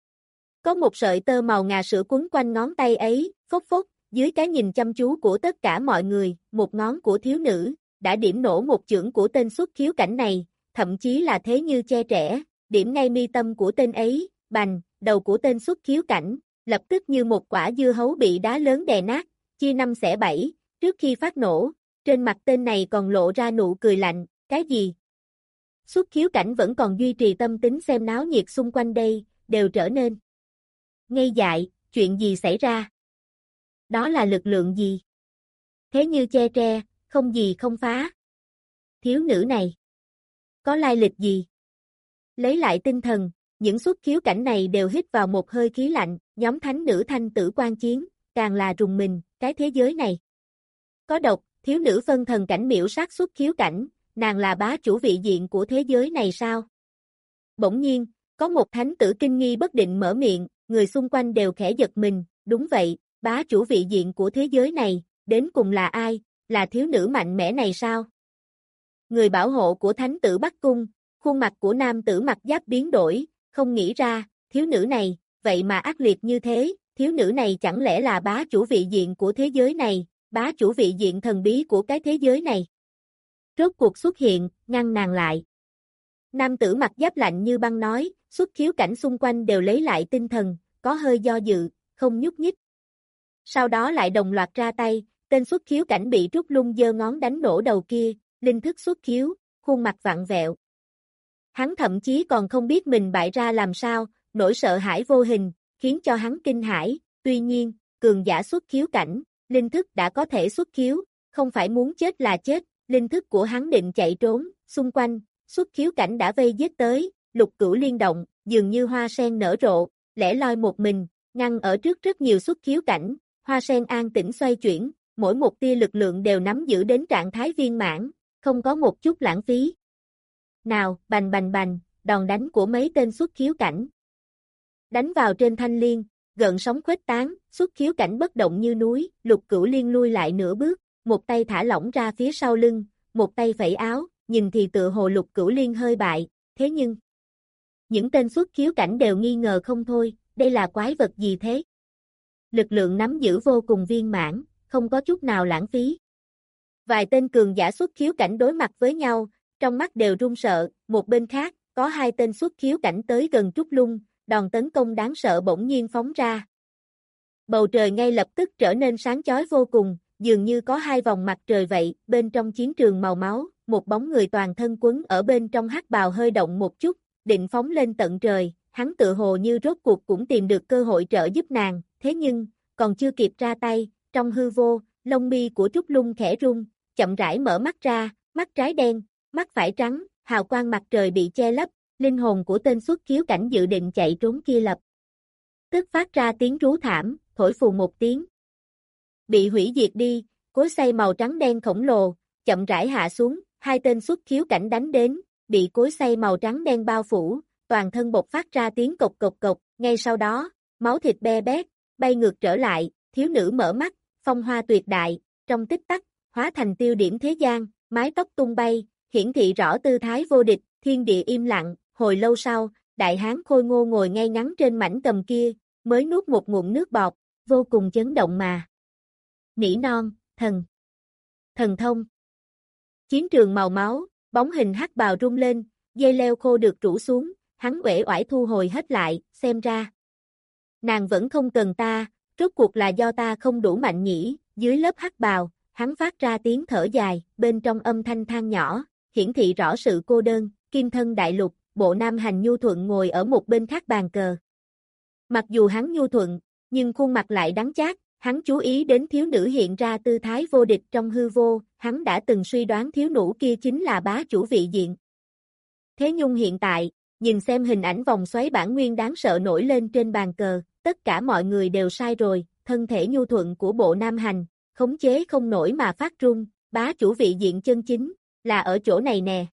Có một sợi tơ màu ngà sữa quấn quanh ngón tay ấy, phốc phốc, dưới cái nhìn chăm chú của tất cả mọi người, một ngón của thiếu nữ, đã điểm nổ một chưởng của tên xuất khiếu cảnh này, thậm chí là thế như che trẻ, điểm ngay mi tâm của tên ấy, bành, đầu của tên xuất khiếu cảnh, lập tức như một quả dưa hấu bị đá lớn đè nát, chia năm xẻ bảy, trước khi phát nổ, trên mặt tên này còn lộ ra nụ cười lạnh, cái gì? Xuất khiếu cảnh vẫn còn duy trì tâm tính xem náo nhiệt xung quanh đây, đều trở nên ngây dại, chuyện gì xảy ra? Đó là lực lượng gì? Thế như che tre, không gì không phá. Thiếu nữ này, có lai lịch gì? Lấy lại tinh thần, những xuất khiếu cảnh này đều hít vào một hơi khí lạnh, nhóm thánh nữ thanh tử quan chiến, càng là rùng mình, cái thế giới này. Có độc, thiếu nữ phân thần cảnh miễu sát xuất khiếu cảnh, nàng là bá chủ vị diện của thế giới này sao? Bỗng nhiên, có một thánh tử kinh nghi bất định mở miệng, người xung quanh đều khẽ giật mình, đúng vậy, bá chủ vị diện của thế giới này, đến cùng là ai, là thiếu nữ mạnh mẽ này sao? Người bảo hộ của thánh tử Bắc Cung, khuôn mặt của nam tử mặc giáp biến đổi, không nghĩ ra, thiếu nữ này, vậy mà ác liệt như thế, thiếu nữ này chẳng lẽ là bá chủ vị diện của thế giới này, bá chủ vị diện thần bí của cái thế giới này. Rốt cuộc xuất hiện, ngăn nàng lại. Nam tử mặc giáp lạnh như băng nói, xuất khiếu cảnh xung quanh đều lấy lại tinh thần, có hơi do dự, không nhúc nhích. Sau đó lại đồng loạt ra tay, tên xuất khiếu cảnh bị Trúc Lung giơ ngón đánh nổ đầu kia, linh thức xuất khiếu, khuôn mặt vặn vẹo. Hắn thậm chí còn không biết mình bại ra làm sao, nỗi sợ hãi vô hình, khiến cho hắn kinh hãi, tuy nhiên, cường giả xuất khiếu cảnh, linh thức đã có thể xuất khiếu, không phải muốn chết là chết, linh thức của hắn định chạy trốn, xung quanh, xuất khiếu cảnh đã vây giết tới, Lục Cửu Liên động, dường như hoa sen nở rộ, lẻ loi một mình, ngăn ở trước rất nhiều xuất khiếu cảnh, hoa sen an tĩnh xoay chuyển, mỗi một tia lực lượng đều nắm giữ đến trạng thái viên mãn, không có một chút lãng phí. Nào, bành bành bành, đòn đánh của mấy tên xuất khiếu cảnh. Đánh vào trên thanh liên, gợn sóng khuếch tán, xuất khiếu cảnh bất động như núi, Lục Cửu Liên lui lại nửa bước, một tay thả lỏng ra phía sau lưng, một tay phẩy áo, nhìn thì tựa hồ Lục Cửu Liên hơi bại, thế nhưng những tên xuất khiếu cảnh đều nghi ngờ không thôi, đây là quái vật gì thế? Lực lượng nắm giữ vô cùng viên mãn, không có chút nào lãng phí. Vài tên cường giả xuất khiếu cảnh đối mặt với nhau, trong mắt đều run sợ, một bên khác, có hai tên xuất khiếu cảnh tới gần Trúc Lung, đòn tấn công đáng sợ bỗng nhiên phóng ra. Bầu trời ngay lập tức trở nên sáng chói vô cùng, dường như có hai vòng mặt trời vậy, bên trong chiến trường màu máu, một bóng người toàn thân quấn ở bên trong hắc bào hơi động một chút, định phóng lên tận trời, hắn tự hồ như rốt cuộc cũng tìm được cơ hội trợ giúp nàng, thế nhưng, còn chưa kịp ra tay, trong hư vô, lông mi của Trúc Lung khẽ rung, chậm rãi mở mắt ra, mắt trái đen, mắt phải trắng, hào quang mặt trời bị che lấp, linh hồn của tên xuất khiếu cảnh dự định chạy trốn kia lập tức phát ra tiếng rú thảm, thổi phù một tiếng. Bị hủy diệt đi, cối xay màu trắng đen khổng lồ, chậm rãi hạ xuống, hai tên xuất khiếu cảnh đánh đến, bị cối xay màu trắng đen bao phủ, toàn thân bộc phát ra tiếng cộc cộc cộc, ngay sau đó, máu thịt be bét, bay ngược trở lại, thiếu nữ mở mắt, phong hoa tuyệt đại, trong tích tắc, hóa thành tiêu điểm thế gian, mái tóc tung bay, hiển thị rõ tư thái vô địch, thiên địa im lặng, hồi lâu sau, đại hán khôi ngô ngồi ngay ngắn trên mảnh cầm kia, mới nuốt một ngụm nước bọt, vô cùng chấn động mà. Nỉ non, thần, thần thông. Chiến trường màu máu, bóng hình hắc bào rung lên, dây leo khô được rủ xuống, hắn uể oải thu hồi hết lại, xem ra. Nàng vẫn không cần ta, rốt cuộc là do ta không đủ mạnh nhỉ, dưới lớp hắc bào, hắn phát ra tiếng thở dài, bên trong âm thanh than nhỏ, hiển thị rõ sự cô đơn, kim thân đại lục, Bộ Nam Hành nhu thuận ngồi ở một bên khác bàn cờ. Mặc dù hắn nhu thuận, nhưng khuôn mặt lại đắng chát, hắn chú ý đến thiếu nữ hiện ra tư thái vô địch trong hư vô, hắn đã từng suy đoán thiếu nữ kia chính là bá chủ vị diện. Thế nhưng hiện tại, nhìn xem hình ảnh vòng xoáy bản nguyên đáng sợ nổi lên trên bàn cờ, tất cả mọi người đều sai rồi, thân thể nhu thuận của Bộ Nam Hành, khống chế không nổi mà phát run, bá chủ vị diện chân chính, là ở chỗ này nè.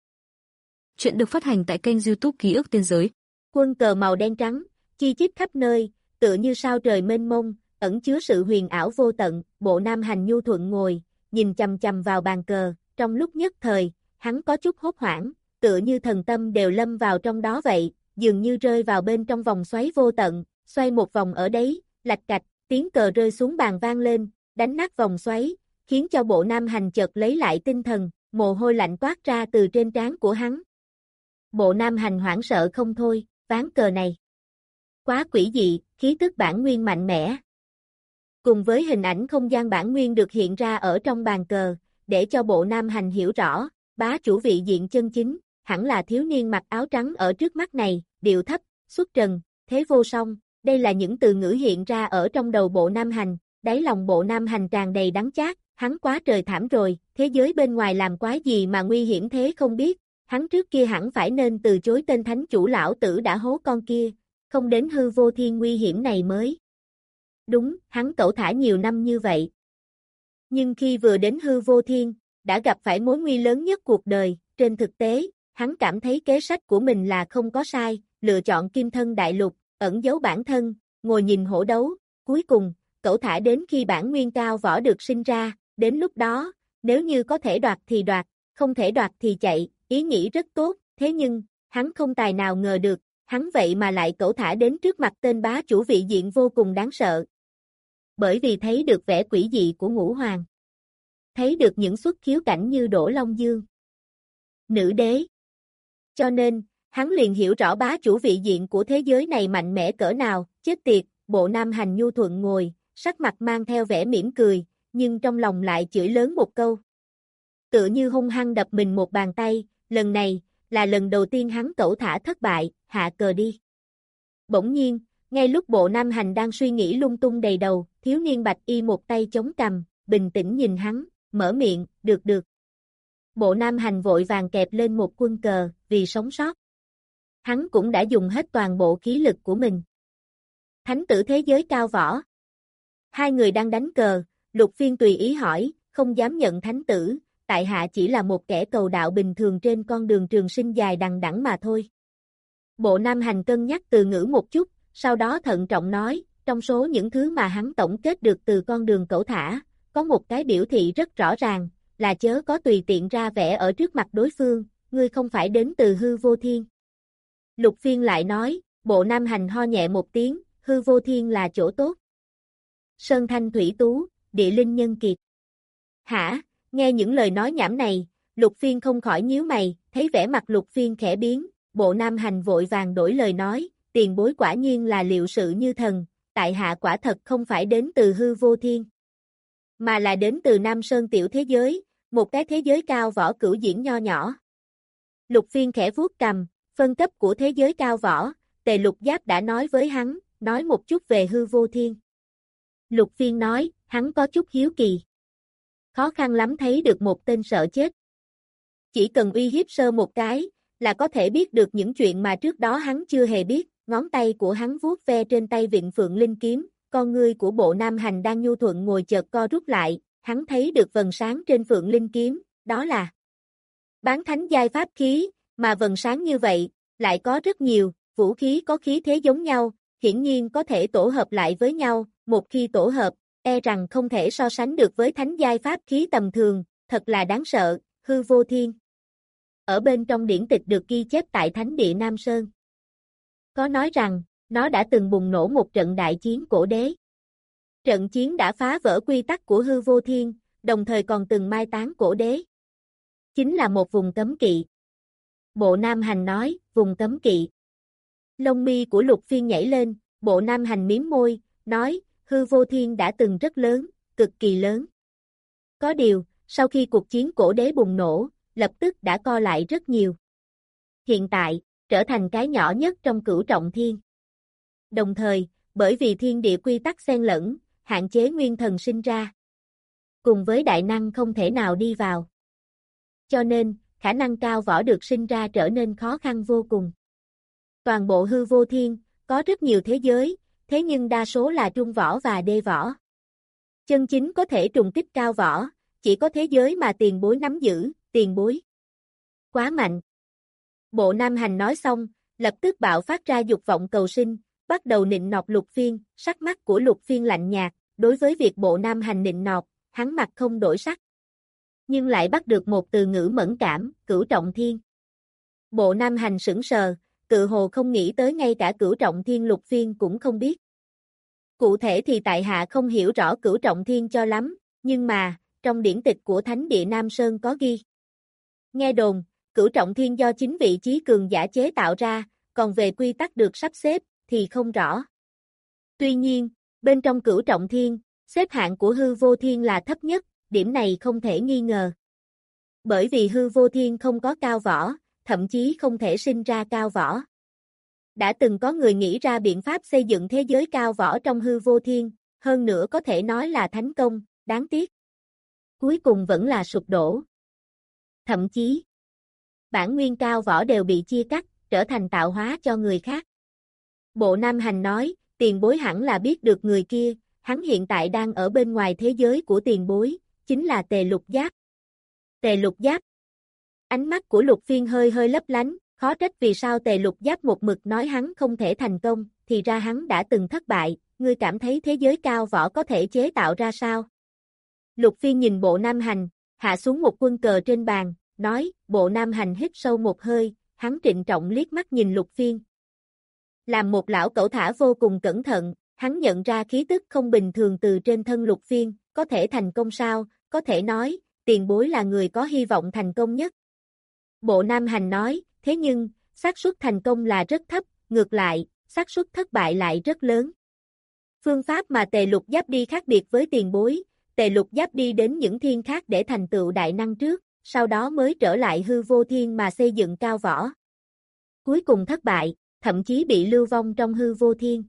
Chuyện được phát hành tại kênh YouTube Ký ức Tiên Giới. Quân cờ màu đen trắng, chi chít khắp nơi, tựa như sao trời mênh mông, ẩn chứa sự huyền ảo vô tận, Bộ Nam Hành nhu thuận ngồi, nhìn chằm chằm vào bàn cờ, trong lúc nhất thời, hắn có chút hốt hoảng, tựa như thần tâm đều lâm vào trong đó vậy, dường như rơi vào bên trong vòng xoáy vô tận, xoay một vòng ở đấy, lạch cạch, tiếng cờ rơi xuống bàn vang lên, đánh nát vòng xoáy, khiến cho Bộ Nam Hành chợt lấy lại tinh thần, mồ hôi lạnh toát ra từ trên trán của hắn. Bộ Nam Hành hoảng sợ không thôi, ván cờ này quá quỷ dị, khí tức bản nguyên mạnh mẽ. Cùng với hình ảnh không gian bản nguyên được hiện ra ở trong bàn cờ, để cho Bộ Nam Hành hiểu rõ, bá chủ vị diện chân chính, hẳn là thiếu niên mặc áo trắng ở trước mắt này, điệu thấp, xuất trần, thế vô song, đây là những từ ngữ hiện ra ở trong đầu Bộ Nam Hành, đáy lòng Bộ Nam Hành tràn đầy đắng chát, hắn quá trời thảm rồi, thế giới bên ngoài làm quái gì mà nguy hiểm thế không biết, hắn trước kia hẳn phải nên từ chối tên thánh chủ lão tử đã hố con kia, không đến hư vô thiên nguy hiểm này mới. Đúng, hắn cẩu thả nhiều năm như vậy. Nhưng khi vừa đến hư vô thiên, đã gặp phải mối nguy lớn nhất cuộc đời, trên thực tế, hắn cảm thấy kế sách của mình là không có sai, lựa chọn kim thân đại lục, ẩn giấu bản thân, ngồi nhìn hổ đấu, cuối cùng, cẩu thả đến khi bản nguyên cao võ được sinh ra, đến lúc đó, nếu như có thể đoạt thì đoạt, không thể đoạt thì chạy, ý nghĩ rất tốt, thế nhưng, hắn không tài nào ngờ được, hắn vậy mà lại cẩu thả đến trước mặt tên bá chủ vị diện vô cùng đáng sợ. Bởi vì thấy được vẻ quỷ dị của Ngũ Hoàng. Thấy được những xuất khiếu cảnh như Đỗ Long Dương. Nữ đế. Cho nên, hắn liền hiểu rõ bá chủ vị diện của thế giới này mạnh mẽ cỡ nào, chết tiệt, Bộ Nam Hành nhu thuận ngồi, sắc mặt mang theo vẻ mỉm cười, nhưng trong lòng lại chửi lớn một câu. Tựa như hung hăng đập mình một bàn tay, lần này, là lần đầu tiên hắn cẩu thả thất bại, hạ cờ đi. Bỗng nhiên, ngay lúc Bộ Nam Hành đang suy nghĩ lung tung đầy đầu, thiếu niên bạch y một tay chống cằm, bình tĩnh nhìn hắn, mở miệng, được được. Bộ Nam Hành vội vàng kẹp lên một quân cờ, vì sống sót. Hắn cũng đã dùng hết toàn bộ khí lực của mình. Thánh tử thế giới cao võ. Hai người đang đánh cờ, Lục Phiên tùy ý hỏi, không dám nhận thánh tử, tại hạ chỉ là một kẻ cầu đạo bình thường trên con đường trường sinh dài đằng đẵng mà thôi. Bộ Nam Hành cân nhắc từ ngữ một chút, sau đó thận trọng nói, trong số những thứ mà hắn tổng kết được từ con đường cẩu thả, có một cái biểu thị rất rõ ràng, là chớ có tùy tiện ra vẻ ở trước mặt đối phương, ngươi không phải đến từ hư vô thiên. Lục Phiên lại nói, Bộ Nam Hành ho nhẹ một tiếng, hư vô thiên là chỗ tốt. Sơn thanh thủy tú, địa linh nhân kiệt. Hả, nghe những lời nói nhảm này, Lục Phiên không khỏi nhíu mày, thấy vẻ mặt Lục Phiên khẽ biến, Bộ Nam Hành vội vàng đổi lời nói, tiền bối quả nhiên là liệu sự như thần, tại hạ quả thật không phải đến từ hư vô thiên, mà là đến từ Nam Sơn tiểu thế giới, một cái thế giới cao võ cửu diễn nho nhỏ. Lục Phiên khẽ vuốt cằm, Phân cấp của thế giới cao võ, Tề Lục Giáp đã nói với hắn, nói một chút về hư vô thiên. Lục Phiên nói, hắn có chút hiếu kỳ. Khó khăn lắm thấy được một tên sợ chết. Chỉ cần uy hiếp sơ một cái, là có thể biết được những chuyện mà trước đó hắn chưa hề biết. Ngón tay của hắn vuốt ve trên tay vịn Phượng Linh kiếm, con ngươi của Bộ Nam Hành đang nhu thuận ngồi chợt co rút lại, hắn thấy được vầng sáng trên Phượng Linh kiếm, đó là bán thánh giai pháp khí, mà vầng sáng như vậy, lại có rất nhiều, vũ khí có khí thế giống nhau, hiển nhiên có thể tổ hợp lại với nhau, một khi tổ hợp, e rằng không thể so sánh được với thánh giai pháp khí tầm thường, thật là đáng sợ, hư vô thiên. Ở bên trong điển tịch được ghi chép tại Thánh địa Nam Sơn. Có nói rằng, nó đã từng bùng nổ một trận đại chiến cổ đế. Trận chiến đã phá vỡ quy tắc của hư vô thiên, đồng thời còn từng mai táng cổ đế. Chính là một vùng cấm kỵ. Bộ Nam Hành nói, vùng cấm kỵ. Lông mi của Lục Phiên nhảy lên, Bộ Nam Hành mím môi, nói, hư vô thiên đã từng rất lớn, cực kỳ lớn. Có điều, sau khi cuộc chiến cổ đế bùng nổ, lập tức đã co lại rất nhiều. Hiện tại, trở thành cái nhỏ nhất trong cửu trọng thiên. Đồng thời, bởi vì thiên địa quy tắc xen lẫn, hạn chế nguyên thần sinh ra. Cùng với đại năng không thể nào đi vào. Cho nên, khả năng cao võ được sinh ra trở nên khó khăn vô cùng. Toàn bộ hư vô thiên, có rất nhiều thế giới, thế nhưng đa số là trung võ và đê võ. Chân chính có thể trùng kích cao võ, chỉ có thế giới mà tiền bối nắm giữ, tiền bối. Quá mạnh. Bộ Nam Hành nói xong, lập tức bạo phát ra dục vọng cầu sinh, bắt đầu nịnh nọt Lục Phiên, sắc mắt của Lục Phiên lạnh nhạt, đối với việc Bộ Nam Hành nịnh nọt, hắn mặt không đổi sắc. Nhưng lại bắt được một từ ngữ mẫn cảm, cửu trọng thiên. Bộ Nam Hành sững sờ, tự hồ không nghĩ tới ngay cả cửu trọng thiên Lục Phiên cũng không biết. Cụ thể thì tại hạ không hiểu rõ cửu trọng thiên cho lắm, nhưng mà, trong điển tịch của Thánh địa Nam Sơn có ghi. Nghe đồn, cửu trọng thiên do chính vị trí cường giả chế tạo ra, còn về quy tắc được sắp xếp, thì không rõ. Tuy nhiên, bên trong cửu trọng thiên, xếp hạng của hư vô thiên là thấp nhất, điểm này không thể nghi ngờ. Bởi vì hư vô thiên không có cao võ, thậm chí không thể sinh ra cao võ. Đã từng có người nghĩ ra biện pháp xây dựng thế giới cao võ trong hư vô thiên, hơn nữa có thể nói là thành công, đáng tiếc. Cuối cùng vẫn là sụp đổ. Thậm chí, bản nguyên cao võ đều bị chia cắt, trở thành tạo hóa cho người khác. Bộ Nam Hành nói, tiền bối hẳn là biết được người kia, hắn hiện tại đang ở bên ngoài thế giới của tiền bối, chính là Tề Lục Giáp. Tề Lục Giáp. Ánh mắt của Lục Phiên hơi hơi lấp lánh, khó trách vì sao Tề Lục Giáp một mực nói hắn không thể thành công, thì ra hắn đã từng thất bại, ngươi cảm thấy thế giới cao võ có thể chế tạo ra sao? Lục Phiên nhìn Bộ Nam Hành, hạ xuống một quân cờ trên bàn, nói, Bộ Nam Hành hít sâu một hơi, hắn trịnh trọng liếc mắt nhìn Lục Phiên. Làm một lão cẩu thả vô cùng cẩn thận, hắn nhận ra khí tức không bình thường từ trên thân Lục Phiên, có thể thành công sao, có thể nói, tiền bối là người có hy vọng thành công nhất. Bộ Nam Hành nói, thế nhưng, xác suất thành công là rất thấp, ngược lại, xác suất thất bại lại rất lớn. Phương pháp mà Tề Lục Giáp đi khác biệt với tiền bối, Tề Lục Giáp đi đến những thiên khác để thành tựu đại năng trước, sau đó mới trở lại hư vô thiên mà xây dựng cao võ. Cuối cùng thất bại, thậm chí bị lưu vong trong hư vô thiên.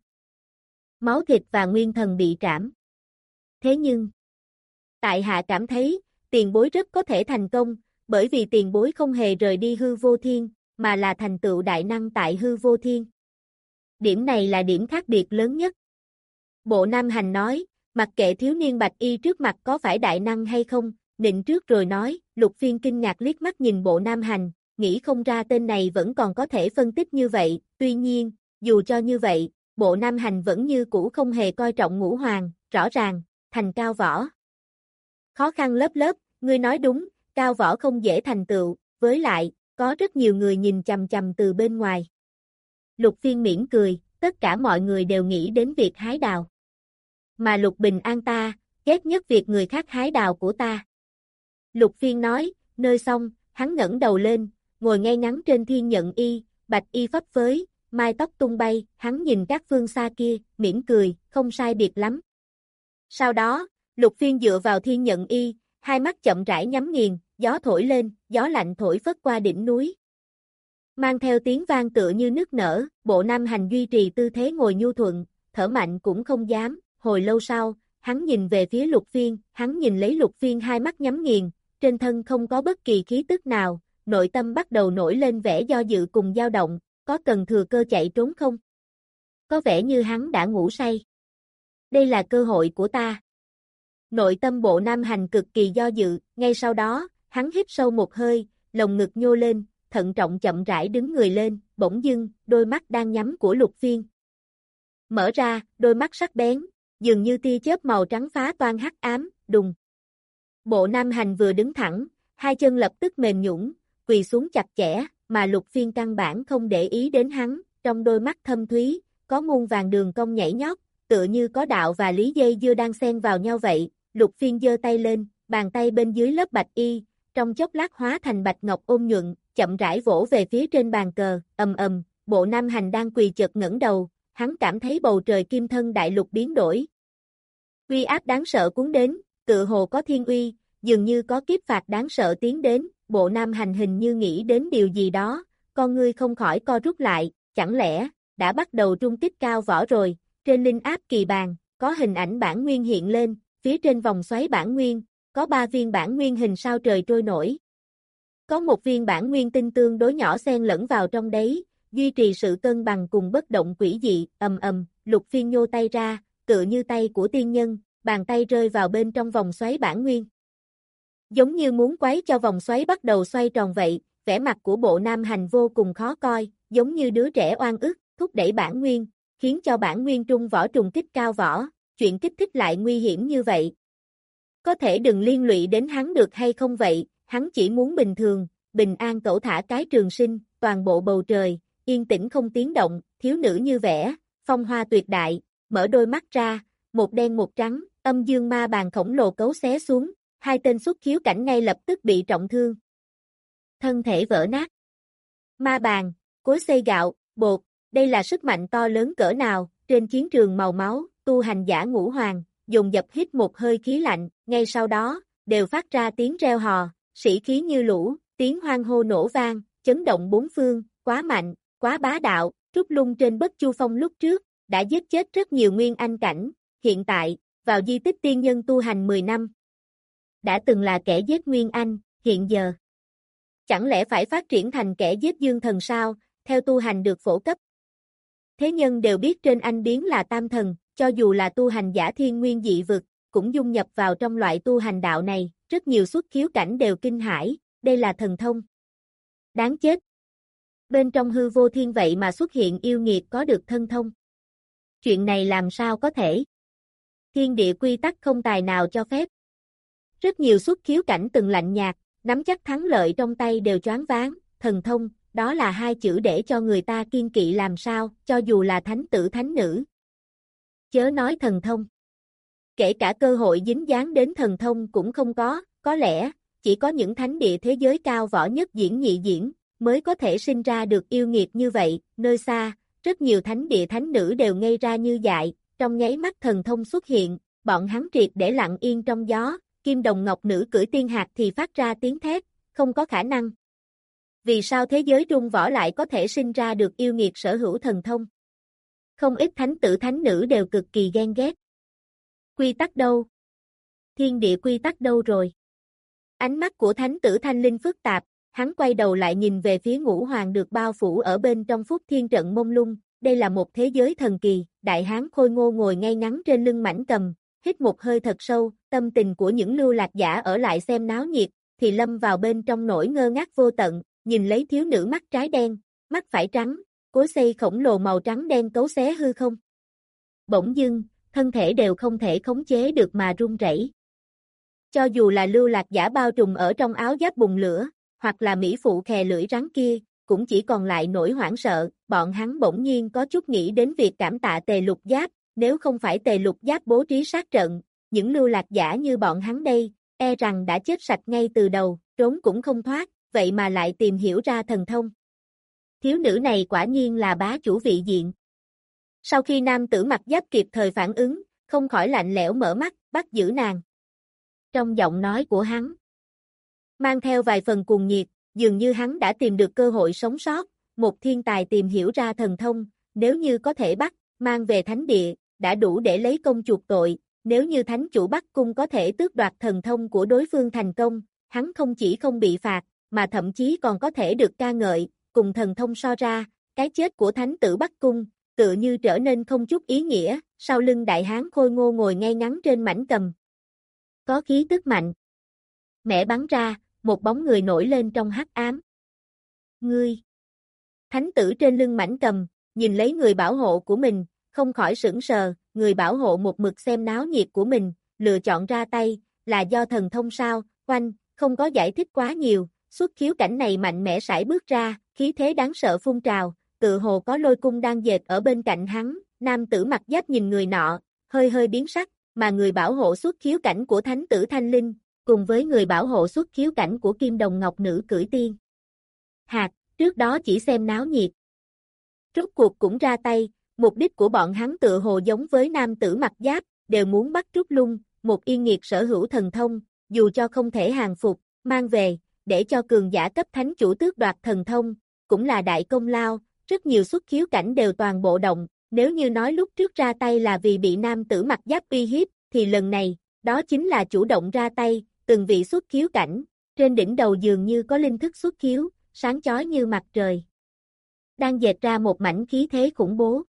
Máu thịt và nguyên thần bị trảm. Thế nhưng, tại hạ cảm thấy, tiền bối rất có thể thành công, bởi vì tiền bối không hề rời đi hư vô thiên, mà là thành tựu đại năng tại hư vô thiên. Điểm này là điểm khác biệt lớn nhất. Bộ Nam Hành nói, mặc kệ thiếu niên bạch y trước mặt có phải đại năng hay không, nịnh trước rồi nói, Lục Phiên kinh ngạc liếc mắt nhìn Bộ Nam Hành, nghĩ không ra tên này vẫn còn có thể phân tích như vậy, tuy nhiên, dù cho như vậy, Bộ Nam Hành vẫn như cũ không hề coi trọng Ngũ Hoàng, rõ ràng, thành cao võ. Khó khăn lớp lớp, ngươi nói đúng, cao võ không dễ thành tựu, với lại, có rất nhiều người nhìn chằm chằm từ bên ngoài. Lục Phiên mỉm cười, tất cả mọi người đều nghĩ đến việc hái đào. Mà Lục Bình An ta, ghét nhất việc người khác hái đào của ta. Lục Phiên nói, nơi xong, hắn ngẩng đầu lên, ngồi ngay ngắn trên thiên nhận y, bạch y phấp phới, mai tóc tung bay, hắn nhìn các phương xa kia, mỉm cười, không sai biệt lắm. Sau đó, Lục Phiên dựa vào thiên nhận y, hai mắt chậm rãi nhắm nghiền, gió thổi lên, gió lạnh thổi phất qua đỉnh núi. Mang theo tiếng vang tựa như nức nở, Bộ Nam Hành duy trì tư thế ngồi nhu thuận, thở mạnh cũng không dám, hồi lâu sau, hắn nhìn về phía Lục Phiên, hắn nhìn lấy Lục Phiên hai mắt nhắm nghiền, trên thân không có bất kỳ khí tức nào, nội tâm bắt đầu nổi lên vẻ do dự cùng dao động, có cần thừa cơ chạy trốn không? Có vẻ như hắn đã ngủ say. Đây là cơ hội của ta. Nội tâm Bộ Nam Hành cực kỳ do dự, ngay sau đó, hắn hít sâu một hơi, lồng ngực nhô lên, thận trọng chậm rãi đứng người lên, bỗng dưng, đôi mắt đang nhắm của Lục Phiên mở ra, đôi mắt sắc bén, dường như tia chớp màu trắng phá toan hắc ám, đùng. Bộ Nam Hành vừa đứng thẳng, hai chân lập tức mềm nhũn, quỳ xuống chặt chẽ, mà Lục Phiên căn bản không để ý đến hắn, trong đôi mắt thâm thúy, có muôn vàng đường cong nhảy nhót, tựa như có đạo và lý dây dưa đang xen vào nhau vậy. Lục Phiên giơ tay lên, bàn tay bên dưới lớp bạch y, trong chốc lát hóa thành bạch ngọc ôn nhuận, chậm rãi vỗ về phía trên bàn cờ, ầm ầm. Bộ Nam Hành đang quỳ chợt ngẩng đầu, hắn cảm thấy bầu trời kim thân đại lục biến đổi. Uy áp đáng sợ cuốn đến, tựa hồ có thiên uy, dường như có kiếp phạt đáng sợ tiến đến. Bộ Nam Hành hình như nghĩ đến điều gì đó, con ngươi không khỏi co rút lại, chẳng lẽ đã bắt đầu trung kích cao võ rồi. Trên linh áp kỳ bàn, có hình ảnh bản nguyên hiện lên, phía trên vòng xoáy bản nguyên, có ba viên bản nguyên hình sao trời trôi nổi. Có một viên bản nguyên tinh tương đối nhỏ xen lẫn vào trong đấy, duy trì sự cân bằng cùng bất động quỷ dị. Ầm ầm. Lục Phiên nhô tay ra, tựa như tay của tiên nhân, bàn tay rơi vào bên trong vòng xoáy bản nguyên. Giống như muốn quấy cho vòng xoáy bắt đầu xoay tròn vậy, vẻ mặt của Bộ Nam Hành vô cùng khó coi, giống như đứa trẻ oan ức, thúc đẩy bản nguyên, khiến cho bản nguyên trung võ trùng kích cao võ, chuyện kích thích lại nguy hiểm như vậy. Có thể đừng liên lụy đến hắn được hay không vậy, hắn chỉ muốn bình thường, bình an cẩu thả cái trường sinh, toàn bộ bầu trời, yên tĩnh không tiếng động, thiếu nữ như vẽ, phong hoa tuyệt đại, mở đôi mắt ra, một đen một trắng, âm dương ma bàn khổng lồ cấu xé xuống, hai tên xuất khiếu cảnh ngay lập tức bị trọng thương. Thân thể vỡ nát. Ma bàn, cối xay gạo, bột, đây là sức mạnh to lớn cỡ nào, trên chiến trường màu máu, tu hành giả ngũ hoàng, dồn dập hít một hơi khí lạnh, ngay sau đó, đều phát ra tiếng reo hò, sĩ khí như lũ, tiếng hoan hô nổ vang, chấn động bốn phương, quá mạnh, quá bá đạo. Trúc Lung trên Bất Chu Phong lúc trước, đã giết chết rất nhiều nguyên anh cảnh, hiện tại, vào di tích tiên nhân tu hành mười năm. Đã từng là kẻ giết nguyên anh, hiện giờ. Chẳng lẽ phải phát triển thành kẻ giết dương thần sao, theo tu hành được phổ cấp. Thế nhân đều biết trên anh biến là tam thần, cho dù là tu hành giả thiên nguyên dị vực, cũng dung nhập vào trong loại tu hành đạo này, rất nhiều xuất khiếu cảnh đều kinh hãi, đây là thần thông. Đáng chết. Bên trong hư vô thiên vậy mà xuất hiện yêu nghiệt có được thân thông. Chuyện này làm sao có thể? Thiên địa quy tắc không tài nào cho phép. Rất nhiều xuất khiếu cảnh từng lạnh nhạt, nắm chắc thắng lợi trong tay đều choáng váng, thần thông, đó là hai chữ để cho người ta kiên kỵ làm sao, cho dù là thánh tử thánh nữ. Chớ nói thần thông. Kể cả cơ hội dính dáng đến thần thông cũng không có, có lẽ, chỉ có những thánh địa thế giới cao võ nhất diễn nhị diễn, mới có thể sinh ra được yêu nghiệt như vậy. Nơi xa, rất nhiều thánh địa thánh nữ đều ngây ra như dại, trong nháy mắt thần thông xuất hiện, bọn hắn triệt để lặng yên trong gió, kim đồng ngọc nữ cưỡi tiên hạt thì phát ra tiếng thét, không có khả năng. Vì sao thế giới trung võ lại có thể sinh ra được yêu nghiệt sở hữu thần thông? Không ít thánh tử thánh nữ đều cực kỳ ghen ghét. Quy tắc đâu? Thiên địa quy tắc đâu rồi? Ánh mắt của thánh tử Thanh Linh phức tạp, hắn quay đầu lại nhìn về phía ngũ hoàng được bao phủ ở bên trong phúc thiên trận mông lung, đây là một thế giới thần kỳ. Đại hán khôi ngô ngồi ngay ngắn trên lưng mãnh cầm, hít một hơi thật sâu, tâm tình của những lưu lạc giả ở lại xem náo nhiệt, thì lâm vào bên trong nỗi ngơ ngác vô tận, nhìn lấy thiếu nữ mắt trái đen, mắt phải trắng, cối xay khổng lồ màu trắng đen cấu xé hư không. Bỗng dưng, thân thể đều không thể khống chế được mà run rẩy. Cho dù là lưu lạc giả bao trùm ở trong áo giáp bùng lửa, hoặc là mỹ phụ khè lưỡi rắn kia, cũng chỉ còn lại nỗi hoảng sợ, bọn hắn bỗng nhiên có chút nghĩ đến việc cảm tạ Tề Lục Giáp, nếu không phải Tề Lục Giáp bố trí sát trận, những lưu lạc giả như bọn hắn đây, e rằng đã chết sạch ngay từ đầu, trốn cũng không thoát, vậy mà lại tìm hiểu ra thần thông. Thiếu nữ này quả nhiên là bá chủ vị diện. Sau khi nam tử mặc giáp kịp thời phản ứng, không khỏi lạnh lẽo mở mắt, bắt giữ nàng. Trong giọng nói của hắn, mang theo vài phần cuồng nhiệt, dường như hắn đã tìm được cơ hội sống sót, một thiên tài tìm hiểu ra thần thông, nếu như có thể bắt, mang về thánh địa, đã đủ để lấy công chuộc tội, nếu như thánh chủ Bắc Cung có thể tước đoạt thần thông của đối phương thành công, hắn không chỉ không bị phạt, mà thậm chí còn có thể được ca ngợi, cùng thần thông so ra, cái chết của thánh tử Bắc Cung, tựa như trở nên không chút ý nghĩa, sau lưng đại hán khôi ngô ngồi ngay ngắn trên mảnh cầm. Có khí tức mạnh. Mẹ bắn ra, một bóng người nổi lên trong hắc ám. Ngươi! Thánh tử trên lưng mảnh cầm, nhìn lấy người bảo hộ của mình, không khỏi sững sờ, người bảo hộ một mực xem náo nhiệt của mình, lựa chọn ra tay, là do thần thông sao, oanh, không có giải thích quá nhiều, xuất khiếu cảnh này mạnh mẽ sải bước ra, khí thế đáng sợ phun trào, tự hồ có lôi cung đang dệt ở bên cạnh hắn, nam tử mặc giáp nhìn người nọ, hơi hơi biến sắc, mà người bảo hộ xuất khiếu cảnh của thánh tử Thanh Linh, cùng với người bảo hộ xuất khiếu cảnh của Kim Đồng Ngọc Nữ cưỡi tiên. Hạt, trước đó chỉ xem náo nhiệt. Rốt cuộc cũng ra tay, mục đích của bọn hắn tự hồ giống với nam tử mặc giáp, đều muốn bắt Trúc Lung, một yên nghiệt sở hữu thần thông, dù cho không thể hàng phục, mang về, để cho cường giả cấp thánh chủ tước đoạt thần thông, cũng là đại công lao, rất nhiều xuất khiếu cảnh đều toàn bộ động, nếu như nói lúc trước ra tay là vì bị nam tử mặc giáp uy hiếp, thì lần này, đó chính là chủ động ra tay, từng vị xuất khiếu cảnh, trên đỉnh đầu dường như có linh thức xuất khiếu, sáng chói như mặt trời. Đang dệt ra một mảnh khí thế khủng bố.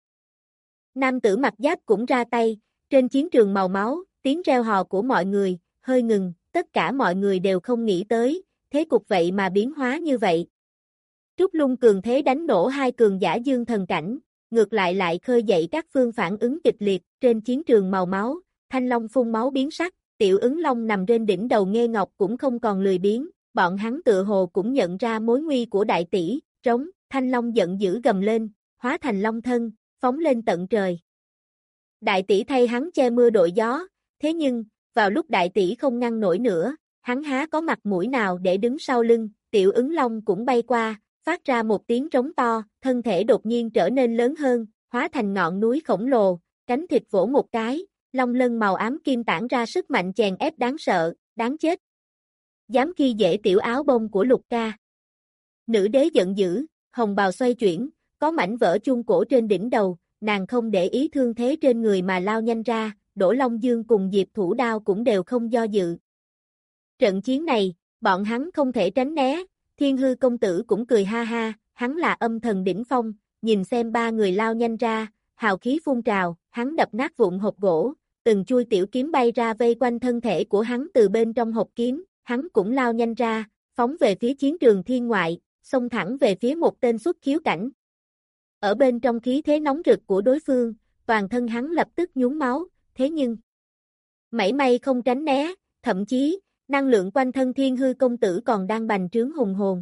Nam tử mặc giáp cũng ra tay, trên chiến trường màu máu, tiếng reo hò của mọi người, hơi ngừng, tất cả mọi người đều không nghĩ tới, thế cục vậy mà biến hóa như vậy. Trúc Lung cường thế đánh nổ hai cường giả dương thần cảnh, ngược lại lại khơi dậy các phương phản ứng kịch liệt, trên chiến trường màu máu, Thanh Long phun máu biến sắc, Tiểu Ứng Long nằm trên đỉnh đầu Nghê Ngọc cũng không còn lười biếng, bọn hắn tựa hồ cũng nhận ra mối nguy của đại tỷ, trống, Thanh Long giận dữ gầm lên, hóa thành long thân, phóng lên tận trời. Đại tỷ thay hắn che mưa đội gió, thế nhưng, vào lúc đại tỷ không ngăn nổi nữa, hắn há có mặt mũi nào để đứng sau lưng, Tiểu Ứng Long cũng bay qua, phát ra một tiếng trống to, thân thể đột nhiên trở nên lớn hơn, hóa thành ngọn núi khổng lồ, cánh thịt vỗ một cái, long lân màu ám kim tản ra sức mạnh chèn ép đáng sợ, đáng chết. Dám khi dễ tiểu áo bông của Lục ca. Nữ đế giận dữ, hồng bào xoay chuyển, có mảnh vỡ chuông cổ trên đỉnh đầu, nàng không để ý thương thế trên người mà lao nhanh ra, Đỗ Long Dương cùng Diệp Thủ Đao cũng đều không do dự. Trận chiến này, bọn hắn không thể tránh né, Thiên Hư công tử cũng cười ha ha, hắn là âm thần đỉnh phong, nhìn xem ba người lao nhanh ra, hào khí phun trào, hắn đập nát vụn hộp gỗ, từng chui tiểu kiếm bay ra vây quanh thân thể của hắn từ bên trong hộp kiếm, hắn cũng lao nhanh ra, phóng về phía chiến trường thiên ngoại, xông thẳng về phía một tên xuất khiếu cảnh. Ở bên trong khí thế nóng rực của đối phương, toàn thân hắn lập tức nhúng máu, thế nhưng mảy may không tránh né, thậm chí, năng lượng quanh thân Thiên Hư công tử còn đang bành trướng hùng hồn.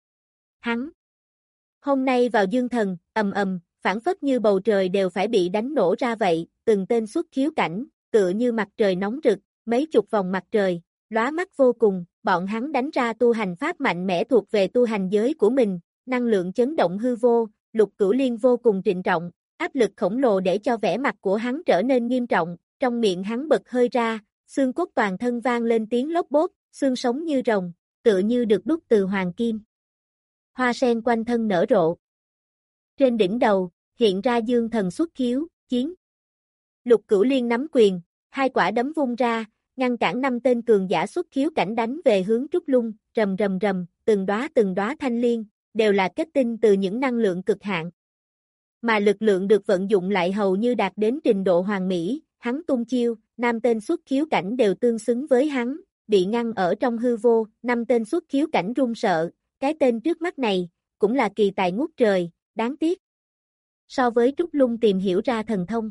Hắn hôm nay vào dương thần, ầm ầm, phảng phất như bầu trời đều phải bị đánh nổ ra vậy, từng tên xuất khiếu cảnh, tựa như mặt trời nóng rực, mấy chục vòng mặt trời, lóa mắt vô cùng, bọn hắn đánh ra tu hành pháp mạnh mẽ thuộc về tu hành giới của mình, năng lượng chấn động hư vô, Lục Cửu Liên vô cùng trịnh trọng, áp lực khổng lồ để cho vẻ mặt của hắn trở nên nghiêm trọng, trong miệng hắn bật hơi ra, xương cốt toàn thân vang lên tiếng lốp bốp, xương sống như rồng, tựa như được đúc từ hoàng kim. Hoa sen quanh thân nở rộ. Trên đỉnh đầu, hiện ra dương thần xuất khiếu, chiến. Lục Cửu Liên nắm quyền, hai quả đấm vung ra, ngăn cản năm tên cường giả xuất khiếu cảnh đánh về hướng Trúc Lung, rầm rầm rầm, từng đóa từng đóa thanh liên, đều là kết tinh từ những năng lượng cực hạn. Mà lực lượng được vận dụng lại hầu như đạt đến trình độ hoàn mỹ, hắn tung chiêu, năm tên xuất khiếu cảnh đều tương xứng với hắn, bị ngăn ở trong hư vô, năm tên xuất khiếu cảnh run sợ, cái tên trước mắt này, cũng là kỳ tài ngút trời, đáng tiếc. So với Trúc Lung tìm hiểu ra thần thông,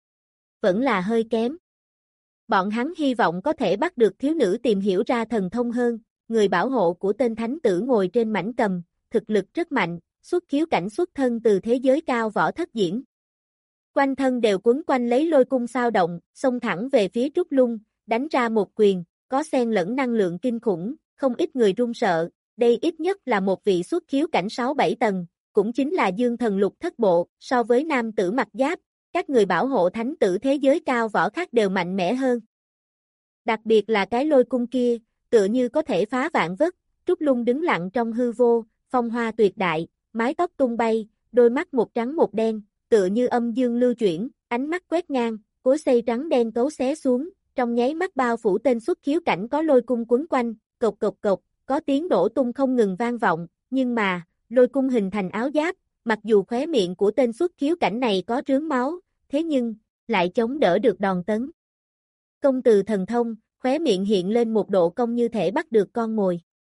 vẫn là hơi kém. Bọn hắn hy vọng có thể bắt được thiếu nữ tìm hiểu ra thần thông hơn, người bảo hộ của tên thánh tử ngồi trên mảnh cầm, thực lực rất mạnh, xuất khiếu cảnh xuất thân từ thế giới cao võ thất diễn. Quanh thân đều quấn quanh lấy lôi cung sao động, xông thẳng về phía Trúc Lung, đánh ra một quyền, có xen lẫn năng lượng kinh khủng, không ít người run sợ, đây ít nhất là một vị xuất khiếu cảnh sáu bảy tầng, cũng chính là dương thần lục thất bộ, so với nam tử mặc giáp, các người bảo hộ thánh tử thế giới cao võ khác đều mạnh mẽ hơn. Đặc biệt là cái lôi cung kia, tựa như có thể phá vạn vất, Trúc Lung đứng lặng trong hư vô, phong hoa tuyệt đại, mái tóc tung bay, đôi mắt một trắng một đen, tựa như âm dương lưu chuyển, ánh mắt quét ngang, cối xay trắng đen cấu xé xuống, trong nháy mắt bao phủ tên xuất khiếu cảnh có lôi cung quấn quanh, cộc cộc cộc, có tiếng nổ tung không ngừng vang vọng, nhưng mà, lôi cung hình thành áo giáp, mặc dù khóe miệng của tên xuất khiếu cảnh này có rướm máu, thế nhưng, lại chống đỡ được đòn tấn. Công từ thần thông, khóe miệng hiện lên một độ cong như thể bắt được con mồi.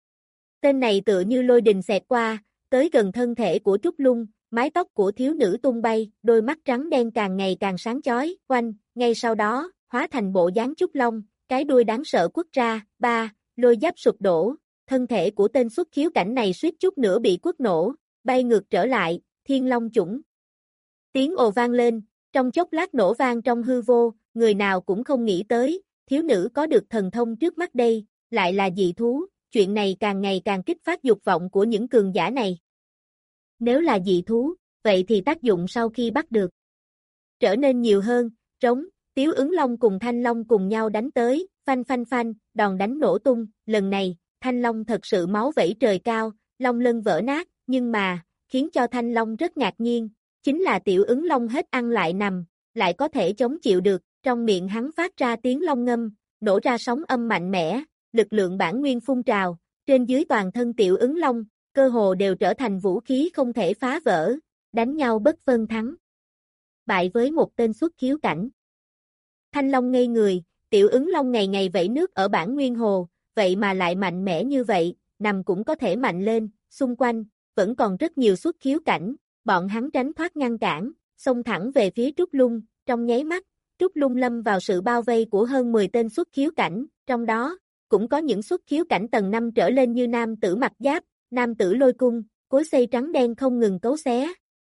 Tên này tựa như lôi đình xẹt qua, tới gần thân thể của Trúc Lung, mái tóc của thiếu nữ tung bay, đôi mắt trắng đen càng ngày càng sáng chói, oanh, ngay sau đó, hóa thành bộ dáng Trúc Long, cái đuôi đáng sợ quất ra, ba, lôi giáp sụp đổ, thân thể của tên xuất khiếu cảnh này suýt chút nữa bị quất nổ, bay ngược trở lại, Thiên Long chủng. Tiếng ồ vang lên, trong chốc lát nổ vang trong hư vô, người nào cũng không nghĩ tới, thiếu nữ có được thần thông trước mắt đây, lại là dị thú, chuyện này càng ngày càng kích phát dục vọng của những cường giả này. Nếu là dị thú, vậy thì tác dụng sau khi bắt được trở nên nhiều hơn, trống, Tiếu Ứng Long cùng Thanh Long cùng nhau đánh tới, phanh phanh phanh, đòn đánh nổ tung, lần này, Thanh Long thật sự máu vẩy trời cao, long lân vỡ nát, nhưng mà, khiến cho Thanh Long rất ngạc nhiên, chính là Tiểu Ứng Long hết ăn lại nằm, lại có thể chống chịu được, trong miệng hắn phát ra tiếng long ngâm, nổ ra sóng âm mạnh mẽ, lực lượng bản nguyên phun trào, trên dưới toàn thân Tiểu Ứng Long, cơ hồ đều trở thành vũ khí không thể phá vỡ, đánh nhau bất phân thắng. Bại với một tên xuất khiếu cảnh. Thanh Long ngây người, Tiểu Ứng Long ngày ngày vẩy nước ở bản nguyên hồ, vậy mà lại mạnh mẽ như vậy, nằm cũng có thể mạnh lên, xung quanh, vẫn còn rất nhiều xuất khiếu cảnh, bọn hắn tránh thoát ngăn cản, xông thẳng về phía Trúc Lung, trong nháy mắt, Trúc Lung lâm vào sự bao vây của hơn mười tên xuất khiếu cảnh, trong đó, cũng có những xuất khiếu cảnh tầng năm trở lên như nam tử mặc giáp, nam tử lôi cung, cối xay trắng đen không ngừng cấu xé.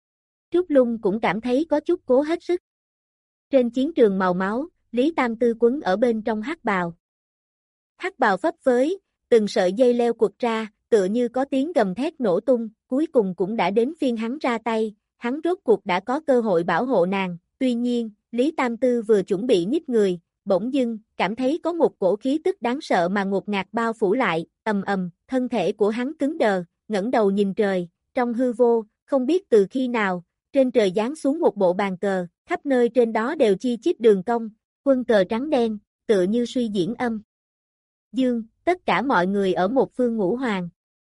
Trúc Lung cũng cảm thấy có chút cố hết sức. Trên chiến trường màu máu, Lý Tam Tư quấn ở bên trong hắc bào. Hắc bào phấp phới, từng sợi dây leo quật ra, tựa như có tiếng gầm thét nổ tung, cuối cùng cũng đã đến phiên hắn ra tay, hắn rốt cuộc đã có cơ hội bảo hộ nàng, tuy nhiên, Lý Tam Tư vừa chuẩn bị nhích người, bỗng dưng, cảm thấy có một cổ khí tức đáng sợ mà ngột ngạt bao phủ lại, ầm ầm, thân thể của hắn cứng đờ, ngẩng đầu nhìn trời, trong hư vô, không biết từ khi nào, trên trời giáng xuống một bộ bàn cờ, khắp nơi trên đó đều chi chít đường cong, quân cờ trắng đen, tựa như suy diễn âm. Dương, tất cả mọi người ở một phương ngũ hoàng.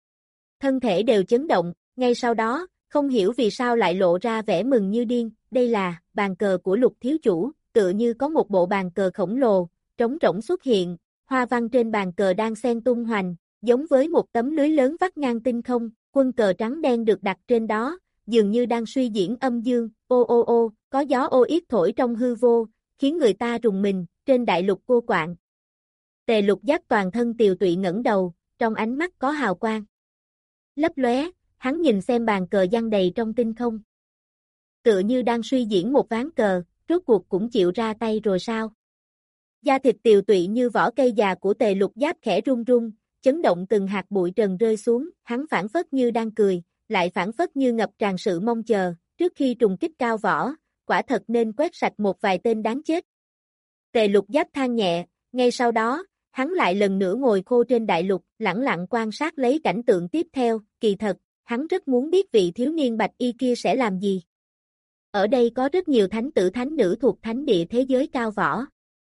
Thân thể đều chấn động, ngay sau đó, không hiểu vì sao lại lộ ra vẻ mừng như điên, đây là bàn cờ của Lục thiếu chủ, tựa như có một bộ bàn cờ khổng lồ, trống rỗng xuất hiện, hoa văn trên bàn cờ đang xen tung hoành, giống với một tấm lưới lớn vắt ngang tinh không, quân cờ trắng đen được đặt trên đó, dường như đang suy diễn âm dương, ô ô ô, có gió ô yết thổi trong hư vô, khiến người ta rùng mình, trên đại lục cô quạng. Tề Lục Giáp toàn thân tiều tụy ngẩng đầu, trong ánh mắt có hào quang. Lấp lóe, hắn nhìn xem bàn cờ giăng đầy trong tinh không. Tựa như đang suy diễn một ván cờ, rốt cuộc cũng chịu ra tay rồi sao? Da thịt tiều tụy như vỏ cây già của Tề Lục Giáp khẽ run run, chấn động từng hạt bụi trần rơi xuống, hắn phản phất như đang cười, lại phản phất như ngập tràn sự mong chờ, trước khi trùng kích cao võ, quả thật nên quét sạch một vài tên đáng chết. Tề Lục Giáp than nhẹ, ngay sau đó, hắn lại lần nữa ngồi khô trên đại lục, lẳng lặng quan sát lấy cảnh tượng tiếp theo, kỳ thật, hắn rất muốn biết vị thiếu niên bạch y kia sẽ làm gì. Ở đây có rất nhiều thánh tử thánh nữ thuộc thánh địa thế giới cao võ.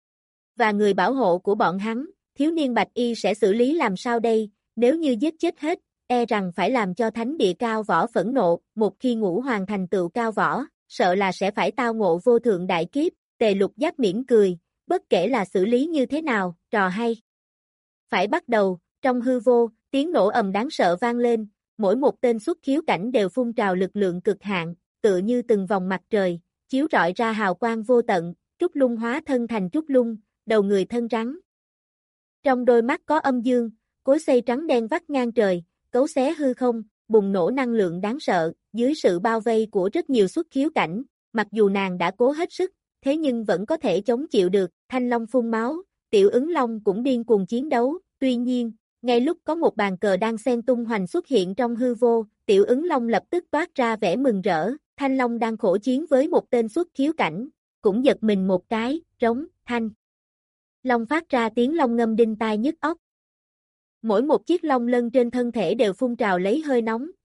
Và người bảo hộ của bọn hắn, thiếu niên bạch y sẽ xử lý làm sao đây, nếu như giết chết hết, e rằng phải làm cho thánh địa cao võ phẫn nộ, một khi ngũ hoàng thành tựu cao võ, sợ là sẽ phải tao ngộ vô thượng đại kiếp, Tề Lục Giáp mỉm cười, bất kể là xử lý như thế nào, trò hay. Phải bắt đầu, trong hư vô, tiếng nổ ầm đáng sợ vang lên, mỗi một tên xuất khiếu cảnh đều phun trào lực lượng cực hạn, tựa như từng vòng mặt trời, chiếu rọi ra hào quang vô tận, Trúc Lung hóa thân thành Trúc Lung, đầu người thân rắn. Trong đôi mắt có âm dương, cối xay trắng đen vắt ngang trời, cấu xé hư không, bùng nổ năng lượng đáng sợ, dưới sự bao vây của rất nhiều xuất khiếu cảnh, mặc dù nàng đã cố hết sức, thế nhưng vẫn có thể chống chịu được, Thanh Long phun máu, Tiểu Ứng Long cũng điên cuồng chiến đấu, tuy nhiên, ngay lúc có một bàn cờ đang xen tung hoành xuất hiện trong hư vô, Tiểu Ứng Long lập tức toát ra vẻ mừng rỡ, Thanh Long đang khổ chiến với một tên xuất khiếu cảnh, cũng giật mình một cái, trống, thanh. Long phát ra tiếng long ngâm đinh tai nhức óc. Mỗi một chiếc long lân trên thân thể đều phun trào lấy hơi nóng,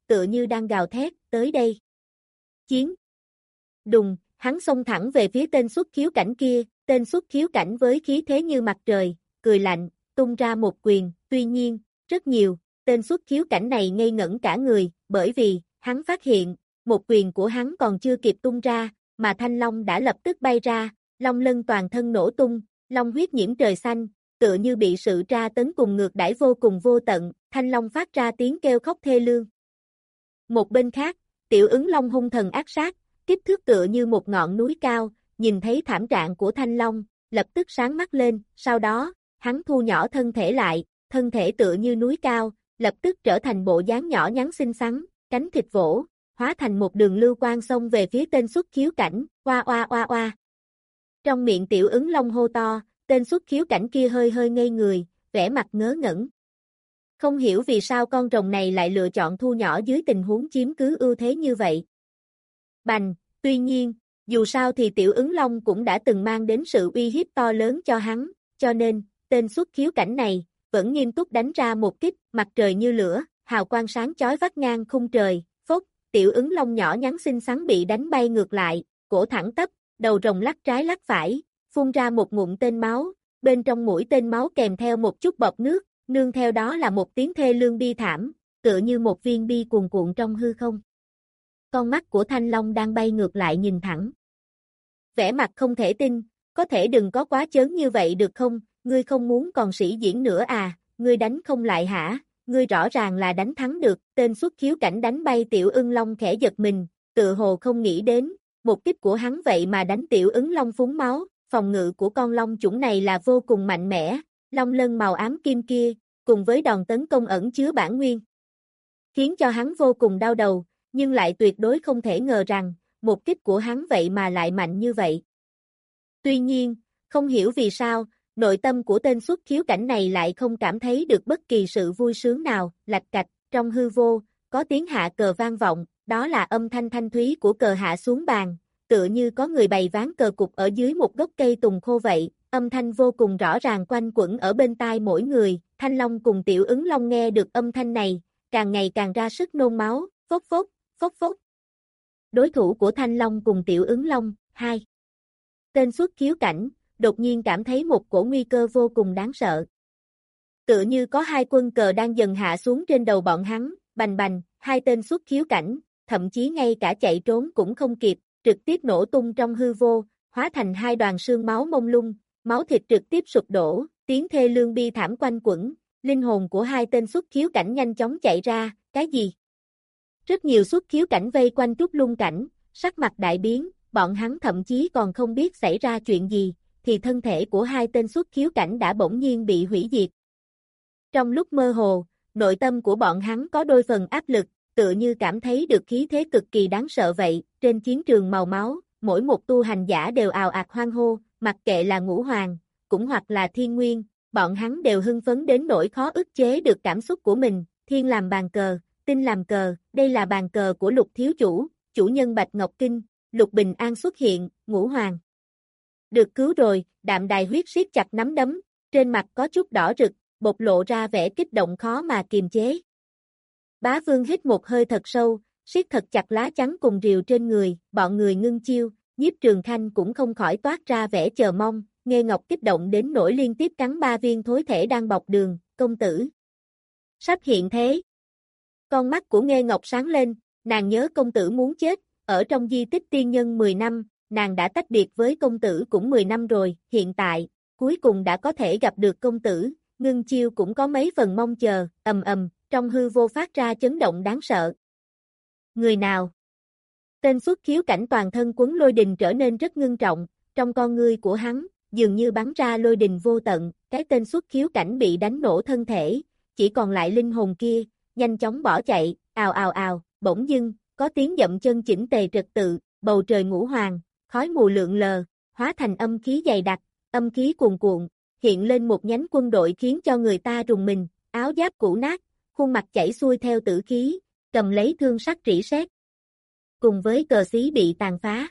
tựa như đang gào thét, tới đây. Chiến. Đùng, hắn xông thẳng về phía tên xuất khiếu cảnh kia, tên xuất khiếu cảnh với khí thế như mặt trời, cười lạnh, tung ra một quyền, tuy nhiên, rất nhiều, tên xuất khiếu cảnh này ngây ngẩn cả người, bởi vì, hắn phát hiện, một quyền của hắn còn chưa kịp tung ra, mà thanh long đã lập tức bay ra, long lân toàn thân nổ tung, long huyết nhiễm trời xanh, tựa như bị sự tra tấn cùng ngược đãi vô cùng vô tận, thanh long phát ra tiếng kêu khóc thê lương. Một bên khác, tiểu ứng long hung thần ác sát, kích thước tựa như một ngọn núi cao, nhìn thấy thảm trạng của thanh long, lập tức sáng mắt lên, sau đó, hắn thu nhỏ thân thể lại, thân thể tựa như núi cao, lập tức trở thành bộ dáng nhỏ nhắn xinh xắn, cánh thịt vỗ, hóa thành một đường lưu quang xông về phía tên xuất khiếu cảnh, oa oa oa oa. Trong miệng tiểu ứng long hô to, tên xuất khiếu cảnh kia hơi hơi ngây người, vẻ mặt ngớ ngẩn. Không hiểu vì sao con rồng này lại lựa chọn thu nhỏ dưới tình huống chiếm cứ ưu thế như vậy. Bành, tuy nhiên, dù sao thì tiểu ứng long cũng đã từng mang đến sự uy hiếp to lớn cho hắn, cho nên, tên xuất khiếu cảnh này, vẫn nghiêm túc đánh ra một kích, mặt trời như lửa, hào quang sáng chói vắt ngang khung trời, phốc, tiểu ứng long nhỏ nhắn xinh xắn bị đánh bay ngược lại, cổ thẳng tắp, đầu rồng lắc trái lắc phải, phun ra một ngụm tên máu, bên trong mũi tên máu kèm theo một chút bọt nước, nương theo đó là một tiếng thê lương bi thảm, tựa như một viên bi cuồn cuộn trong hư không. Con mắt của thanh long đang bay ngược lại nhìn thẳng. Vẻ mặt không thể tin, có thể đừng có quá chớn như vậy được không, ngươi không muốn còn sĩ diễn nữa à, ngươi đánh không lại hả, ngươi rõ ràng là đánh thắng được, tên xuất khiếu cảnh đánh bay tiểu ưng long khẽ giật mình, tự hồ không nghĩ đến, một kích của hắn vậy mà đánh tiểu ứng long phúng máu, phòng ngự của con long chủng này là vô cùng mạnh mẽ, long lân màu ám kim kia, cùng với đòn tấn công ẩn chứa bản nguyên. Khiến cho hắn vô cùng đau đầu, nhưng lại tuyệt đối không thể ngờ rằng, một kích của hắn vậy mà lại mạnh như vậy. Tuy nhiên, không hiểu vì sao, nội tâm của tên xuất khiếu cảnh này lại không cảm thấy được bất kỳ sự vui sướng nào, lạch cạch, trong hư vô, có tiếng hạ cờ vang vọng, đó là âm thanh thanh thúy của cờ hạ xuống bàn, tựa như có người bày ván cờ cục ở dưới một gốc cây tùng khô vậy, âm thanh vô cùng rõ ràng quanh quẩn ở bên tai mỗi người, thanh long cùng tiểu ứng long nghe được âm thanh này, càng ngày càng ra sức nôn máu, phốc phốc, phốc phốc. Đối thủ của thanh long cùng tiểu ứng long, hai. Tên xuất khiếu cảnh, đột nhiên cảm thấy một cổ nguy cơ vô cùng đáng sợ. Tựa như có hai quân cờ đang dần hạ xuống trên đầu bọn hắn, bành bành, hai tên xuất khiếu cảnh, thậm chí ngay cả chạy trốn cũng không kịp, trực tiếp nổ tung trong hư vô, hóa thành hai đoàn sương máu mông lung, máu thịt trực tiếp sụp đổ, tiếng thê lương bi thảm quanh quẩn, linh hồn của hai tên xuất khiếu cảnh nhanh chóng chạy ra, cái gì? Rất nhiều xuất khiếu cảnh vây quanh Trúc Lung cảnh, sắc mặt đại biến, bọn hắn thậm chí còn không biết xảy ra chuyện gì, thì thân thể của hai tên xuất khiếu cảnh đã bỗng nhiên bị hủy diệt. Trong lúc mơ hồ, nội tâm của bọn hắn có đôi phần áp lực, tựa như cảm thấy được khí thế cực kỳ đáng sợ vậy, trên chiến trường màu máu, mỗi một tu hành giả đều ào ạt hoan hô, mặc kệ là ngũ hoàng, cũng hoặc là thiên nguyên, bọn hắn đều hưng phấn đến nỗi khó ức chế được cảm xúc của mình, thiên làm bàn cờ, tinh làm cờ, đây là bàn cờ của Lục thiếu chủ, chủ nhân Bạch Ngọc Kinh, Lục Bình An xuất hiện, ngũ hoàng. Được cứu rồi, Đạm Đài huyết siết chặt nắm đấm, trên mặt có chút đỏ rực, bộc lộ ra vẻ kích động khó mà kiềm chế. Bá Vương hít một hơi thật sâu, siết thật chặt lá chắn cùng rìu trên người, bọn người ngưng chiêu, Nhiếp Trường Khanh cũng không khỏi toát ra vẻ chờ mong, Nghê Ngọc kích động đến nỗi liên tiếp cắn ba viên thối thể đang bọc đường, công tử. Sắp hiện thế. Con mắt của Nghê Ngọc sáng lên, nàng nhớ công tử muốn chết, ở trong di tích tiên nhân mười năm, nàng đã tách biệt với công tử cũng mười năm rồi, hiện tại, cuối cùng đã có thể gặp được công tử, ngưng chiêu cũng có mấy phần mong chờ, ầm ầm, trong hư vô phát ra chấn động đáng sợ. Người nào? Tên xuất khiếu cảnh toàn thân quấn lôi đình trở nên rất ngưng trọng, trong con ngươi của hắn, dường như bắn ra lôi đình vô tận, cái tên xuất khiếu cảnh bị đánh nổ thân thể, chỉ còn lại linh hồn kia, nhanh chóng bỏ chạy, ào ào ào, bỗng dưng, có tiếng dậm chân chỉnh tề trật tự, bầu trời ngũ hoàng, khói mù lượn lờ, hóa thành âm khí dày đặc, âm khí cuồn cuộn, hiện lên một nhánh quân đội khiến cho người ta rùng mình, áo giáp cũ nát, khuôn mặt chảy xuôi theo tử khí, cầm lấy thương sắc rỉ sét. Cùng với cờ xí bị tàn phá.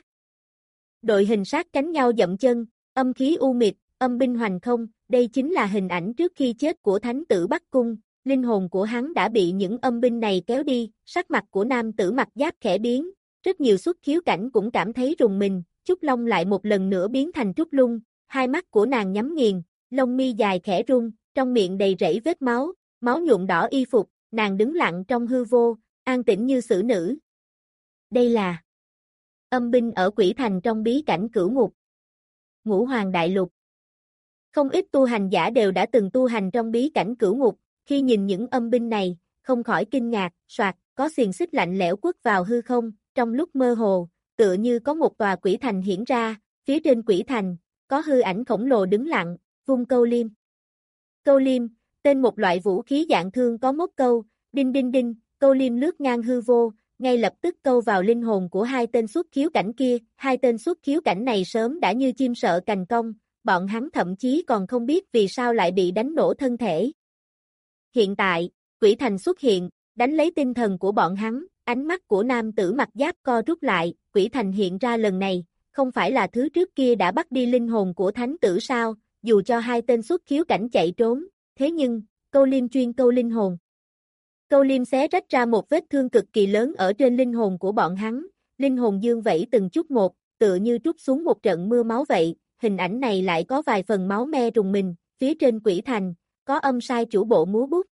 Đội hình sát cánh nhau dậm chân, âm khí u mịt, âm binh hoành không, đây chính là hình ảnh trước khi chết của thánh tử Bắc Cung, linh hồn của hắn đã bị những âm binh này kéo đi, sắc mặt của nam tử mặc giáp khẽ biến, rất nhiều xuất khiếu cảnh cũng cảm thấy rùng mình, Trúc Long lại một lần nữa biến thành Trúc Lung, hai mắt của nàng nhắm nghiền, lông mi dài khẽ rung, trong miệng đầy rẫy vết máu, máu nhuộm đỏ y phục, nàng đứng lặng trong hư vô, an tĩnh như xử nữ. Đây là âm binh ở Quỷ Thành trong bí cảnh cửu ngục. Ngũ Hoàng Đại Lục. Không ít tu hành giả đều đã từng tu hành trong bí cảnh cửu ngục, khi nhìn những âm binh này, không khỏi kinh ngạc, soạt, có xiềng xích lạnh lẽo quất vào hư không, trong lúc mơ hồ, tựa như có một tòa quỷ thành hiển ra, phía trên quỷ thành, có hư ảnh khổng lồ đứng lặng, vung câu liêm. Câu liêm, tên một loại vũ khí dạng thương có móc câu, đinh đinh đinh, câu liêm lướt ngang hư vô, ngay lập tức câu vào linh hồn của hai tên xuất khiếu cảnh kia, hai tên xuất khiếu cảnh này sớm đã như chim sợ cành cong, bọn hắn thậm chí còn không biết vì sao lại bị đánh nổ thân thể. Hiện tại, quỷ thành xuất hiện, đánh lấy tinh thần của bọn hắn, ánh mắt của nam tử mặc giáp co rút lại, quỷ thành hiện ra lần này, không phải là thứ trước kia đã bắt đi linh hồn của thánh tử sao, dù cho hai tên xuất khiếu cảnh chạy trốn, thế nhưng, câu liêm chuyên câu linh hồn. Câu liêm xé rách ra một vết thương cực kỳ lớn ở trên linh hồn của bọn hắn, linh hồn dương vẫy từng chút một, tựa như trút xuống một trận mưa máu vậy, hình ảnh này lại có vài phần máu me rùng mình, phía trên quỷ thành, có âm sai chủ bộ múa bút.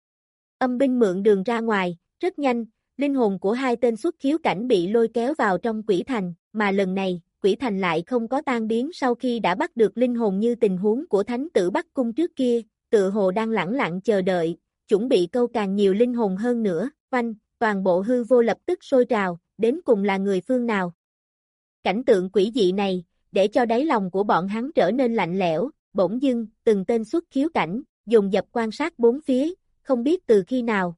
Âm binh mượn đường ra ngoài, rất nhanh, linh hồn của hai tên xuất khiếu cảnh bị lôi kéo vào trong quỷ thành, mà lần này, quỷ thành lại không có tan biến sau khi đã bắt được linh hồn như tình huống của thánh tử Bắc Cung trước kia, tự hồ đang lẳng lặng chờ đợi, chuẩn bị câu càng nhiều linh hồn hơn nữa, oanh, toàn bộ hư vô lập tức sôi trào, đến cùng là người phương nào. Cảnh tượng quỷ dị này, để cho đáy lòng của bọn hắn trở nên lạnh lẽo, bỗng dưng, từng tên xuất khiếu cảnh, dồn dập quan sát bốn phía, không biết từ khi nào.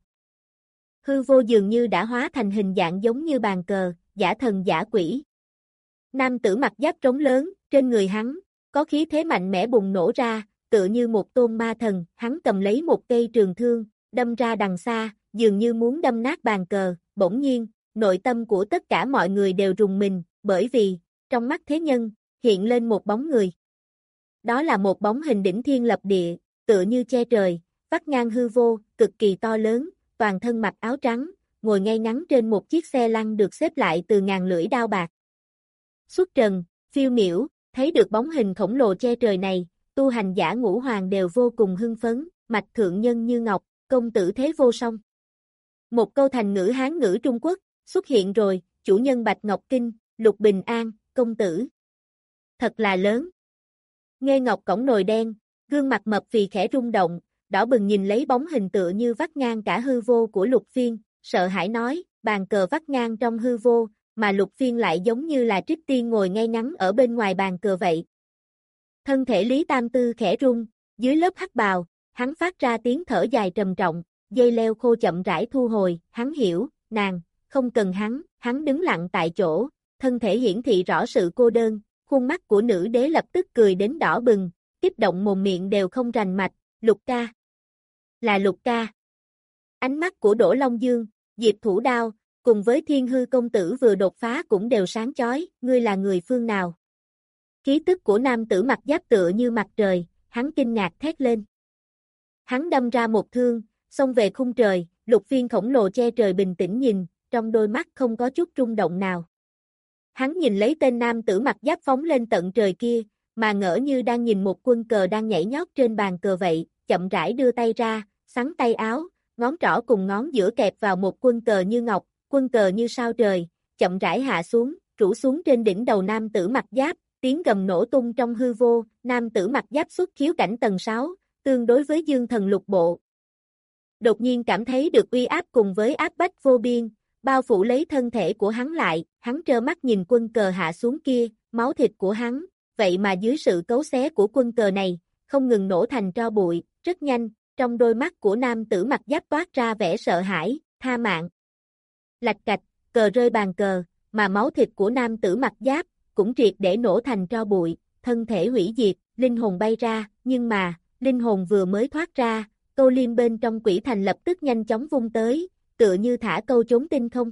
Hư vô dường như đã hóa thành hình dạng giống như bàn cờ, giả thần giả quỷ. Nam tử mặc giáp trống lớn, trên người hắn, có khí thế mạnh mẽ bùng nổ ra, tựa như một tôn ma thần, hắn cầm lấy một cây trường thương, đâm ra đằng xa, dường như muốn đâm nát bàn cờ, bỗng nhiên, nội tâm của tất cả mọi người đều rùng mình, bởi vì, trong mắt thế nhân, hiện lên một bóng người. Đó là một bóng hình đỉnh thiên lập địa, tựa như che trời, vắt ngang hư vô, cực kỳ to lớn, toàn thân mặc áo trắng, ngồi ngay ngắn trên một chiếc xe lăn được xếp lại từ ngàn lưỡi đao bạc. Xuất trần, phiêu miểu, thấy được bóng hình khổng lồ che trời này, tu hành giả ngũ hoàng đều vô cùng hưng phấn, mạch thượng nhân như ngọc, công tử thế vô song. Một câu thành ngữ Hán ngữ Trung Quốc, xuất hiện rồi, chủ nhân Bạch Ngọc Kinh, Lục Bình An, công tử. Thật là lớn. Nghê ngọc cổng nồi đen, gương mặt mập phì khẽ rung động, đỏ bừng nhìn lấy bóng hình tựa như vắt ngang cả hư vô của Lục Phiên, sợ hãi nói, bàn cờ vắt ngang trong hư vô, mà Lục Phiên lại giống như là Trích Tiên ngồi ngay ngắn ở bên ngoài bàn cờ vậy. Thân thể Lý Tam Tư khẽ rung, dưới lớp hắc bào, hắn phát ra tiếng thở dài trầm trọng, dây leo khô chậm rãi thu hồi, hắn hiểu, nàng, không cần hắn, hắn đứng lặng tại chỗ, thân thể hiển thị rõ sự cô đơn, khuôn mắt của nữ đế lập tức cười đến đỏ bừng, kích động mồm miệng đều không rành mạch, Lục ca. Là Lục ca. Ánh mắt của Đỗ Long Dương, Diệp Thủ Đao, cùng với Thiên Hư công tử vừa đột phá cũng đều sáng chói, ngươi là người phương nào? Khí tức của nam tử mặt giáp tựa như mặt trời, hắn kinh ngạc thét lên. Hắn đâm ra một thương, xông về khung trời, Lục Phiên khổng lồ che trời bình tĩnh nhìn, trong đôi mắt không có chút rung động nào. Hắn nhìn lấy tên nam tử mặt giáp phóng lên tận trời kia, mà ngỡ như đang nhìn một quân cờ đang nhảy nhót trên bàn cờ vậy, chậm rãi đưa tay ra, xắn tay áo, ngón trỏ cùng ngón giữa kẹp vào một quân cờ như ngọc, quân cờ như sao trời, chậm rãi hạ xuống, rủ xuống trên đỉnh đầu nam tử mặt giáp, tiếng gầm nổ tung trong hư vô, nam tử mặt giáp xuất khiếu cảnh tầng sáu, tương đối với dương thần lục bộ. Đột nhiên cảm thấy được uy áp cùng với áp bách vô biên, bao phủ lấy thân thể của hắn lại, hắn trơ mắt nhìn quân cờ hạ xuống kia, máu thịt của hắn, vậy mà dưới sự cấu xé của quân cờ này, không ngừng nổ thành tro bụi, rất nhanh, trong đôi mắt của nam tử mặt giáp toát ra vẻ sợ hãi, tha mạng. Lạch cạch, cờ rơi bàn cờ, mà máu thịt của nam tử mặt giáp, cũng triệt để nổ thành tro bụi, thân thể hủy diệt, linh hồn bay ra, nhưng mà, linh hồn vừa mới thoát ra, câu liêm bên trong quỷ thành lập tức nhanh chóng vung tới, tựa như thả câu trốn tinh không.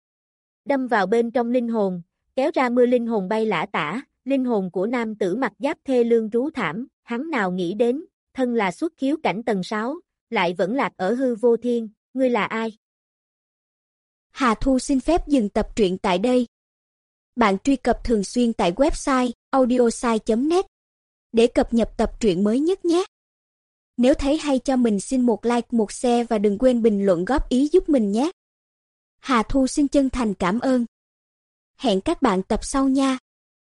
Đâm vào bên trong linh hồn, kéo ra mưa linh hồn bay lả tả, linh hồn của nam tử mặt giáp thê lương rú thảm, hắn nào nghĩ đến, thân là xuất khiếu cảnh tầng sáu, lại vẫn lạc ở hư vô thiên, ngươi là ai? Hà Thu xin phép dừng tập truyện tại đây. Bạn truy cập thường xuyên tại website audiosai chấm net để cập nhật tập truyện mới nhất nhé. Nếu thấy hay cho mình xin một like, một share và đừng quên bình luận góp ý giúp mình nhé. Hà Thu xin chân thành cảm ơn. Hẹn các bạn tập sau nha.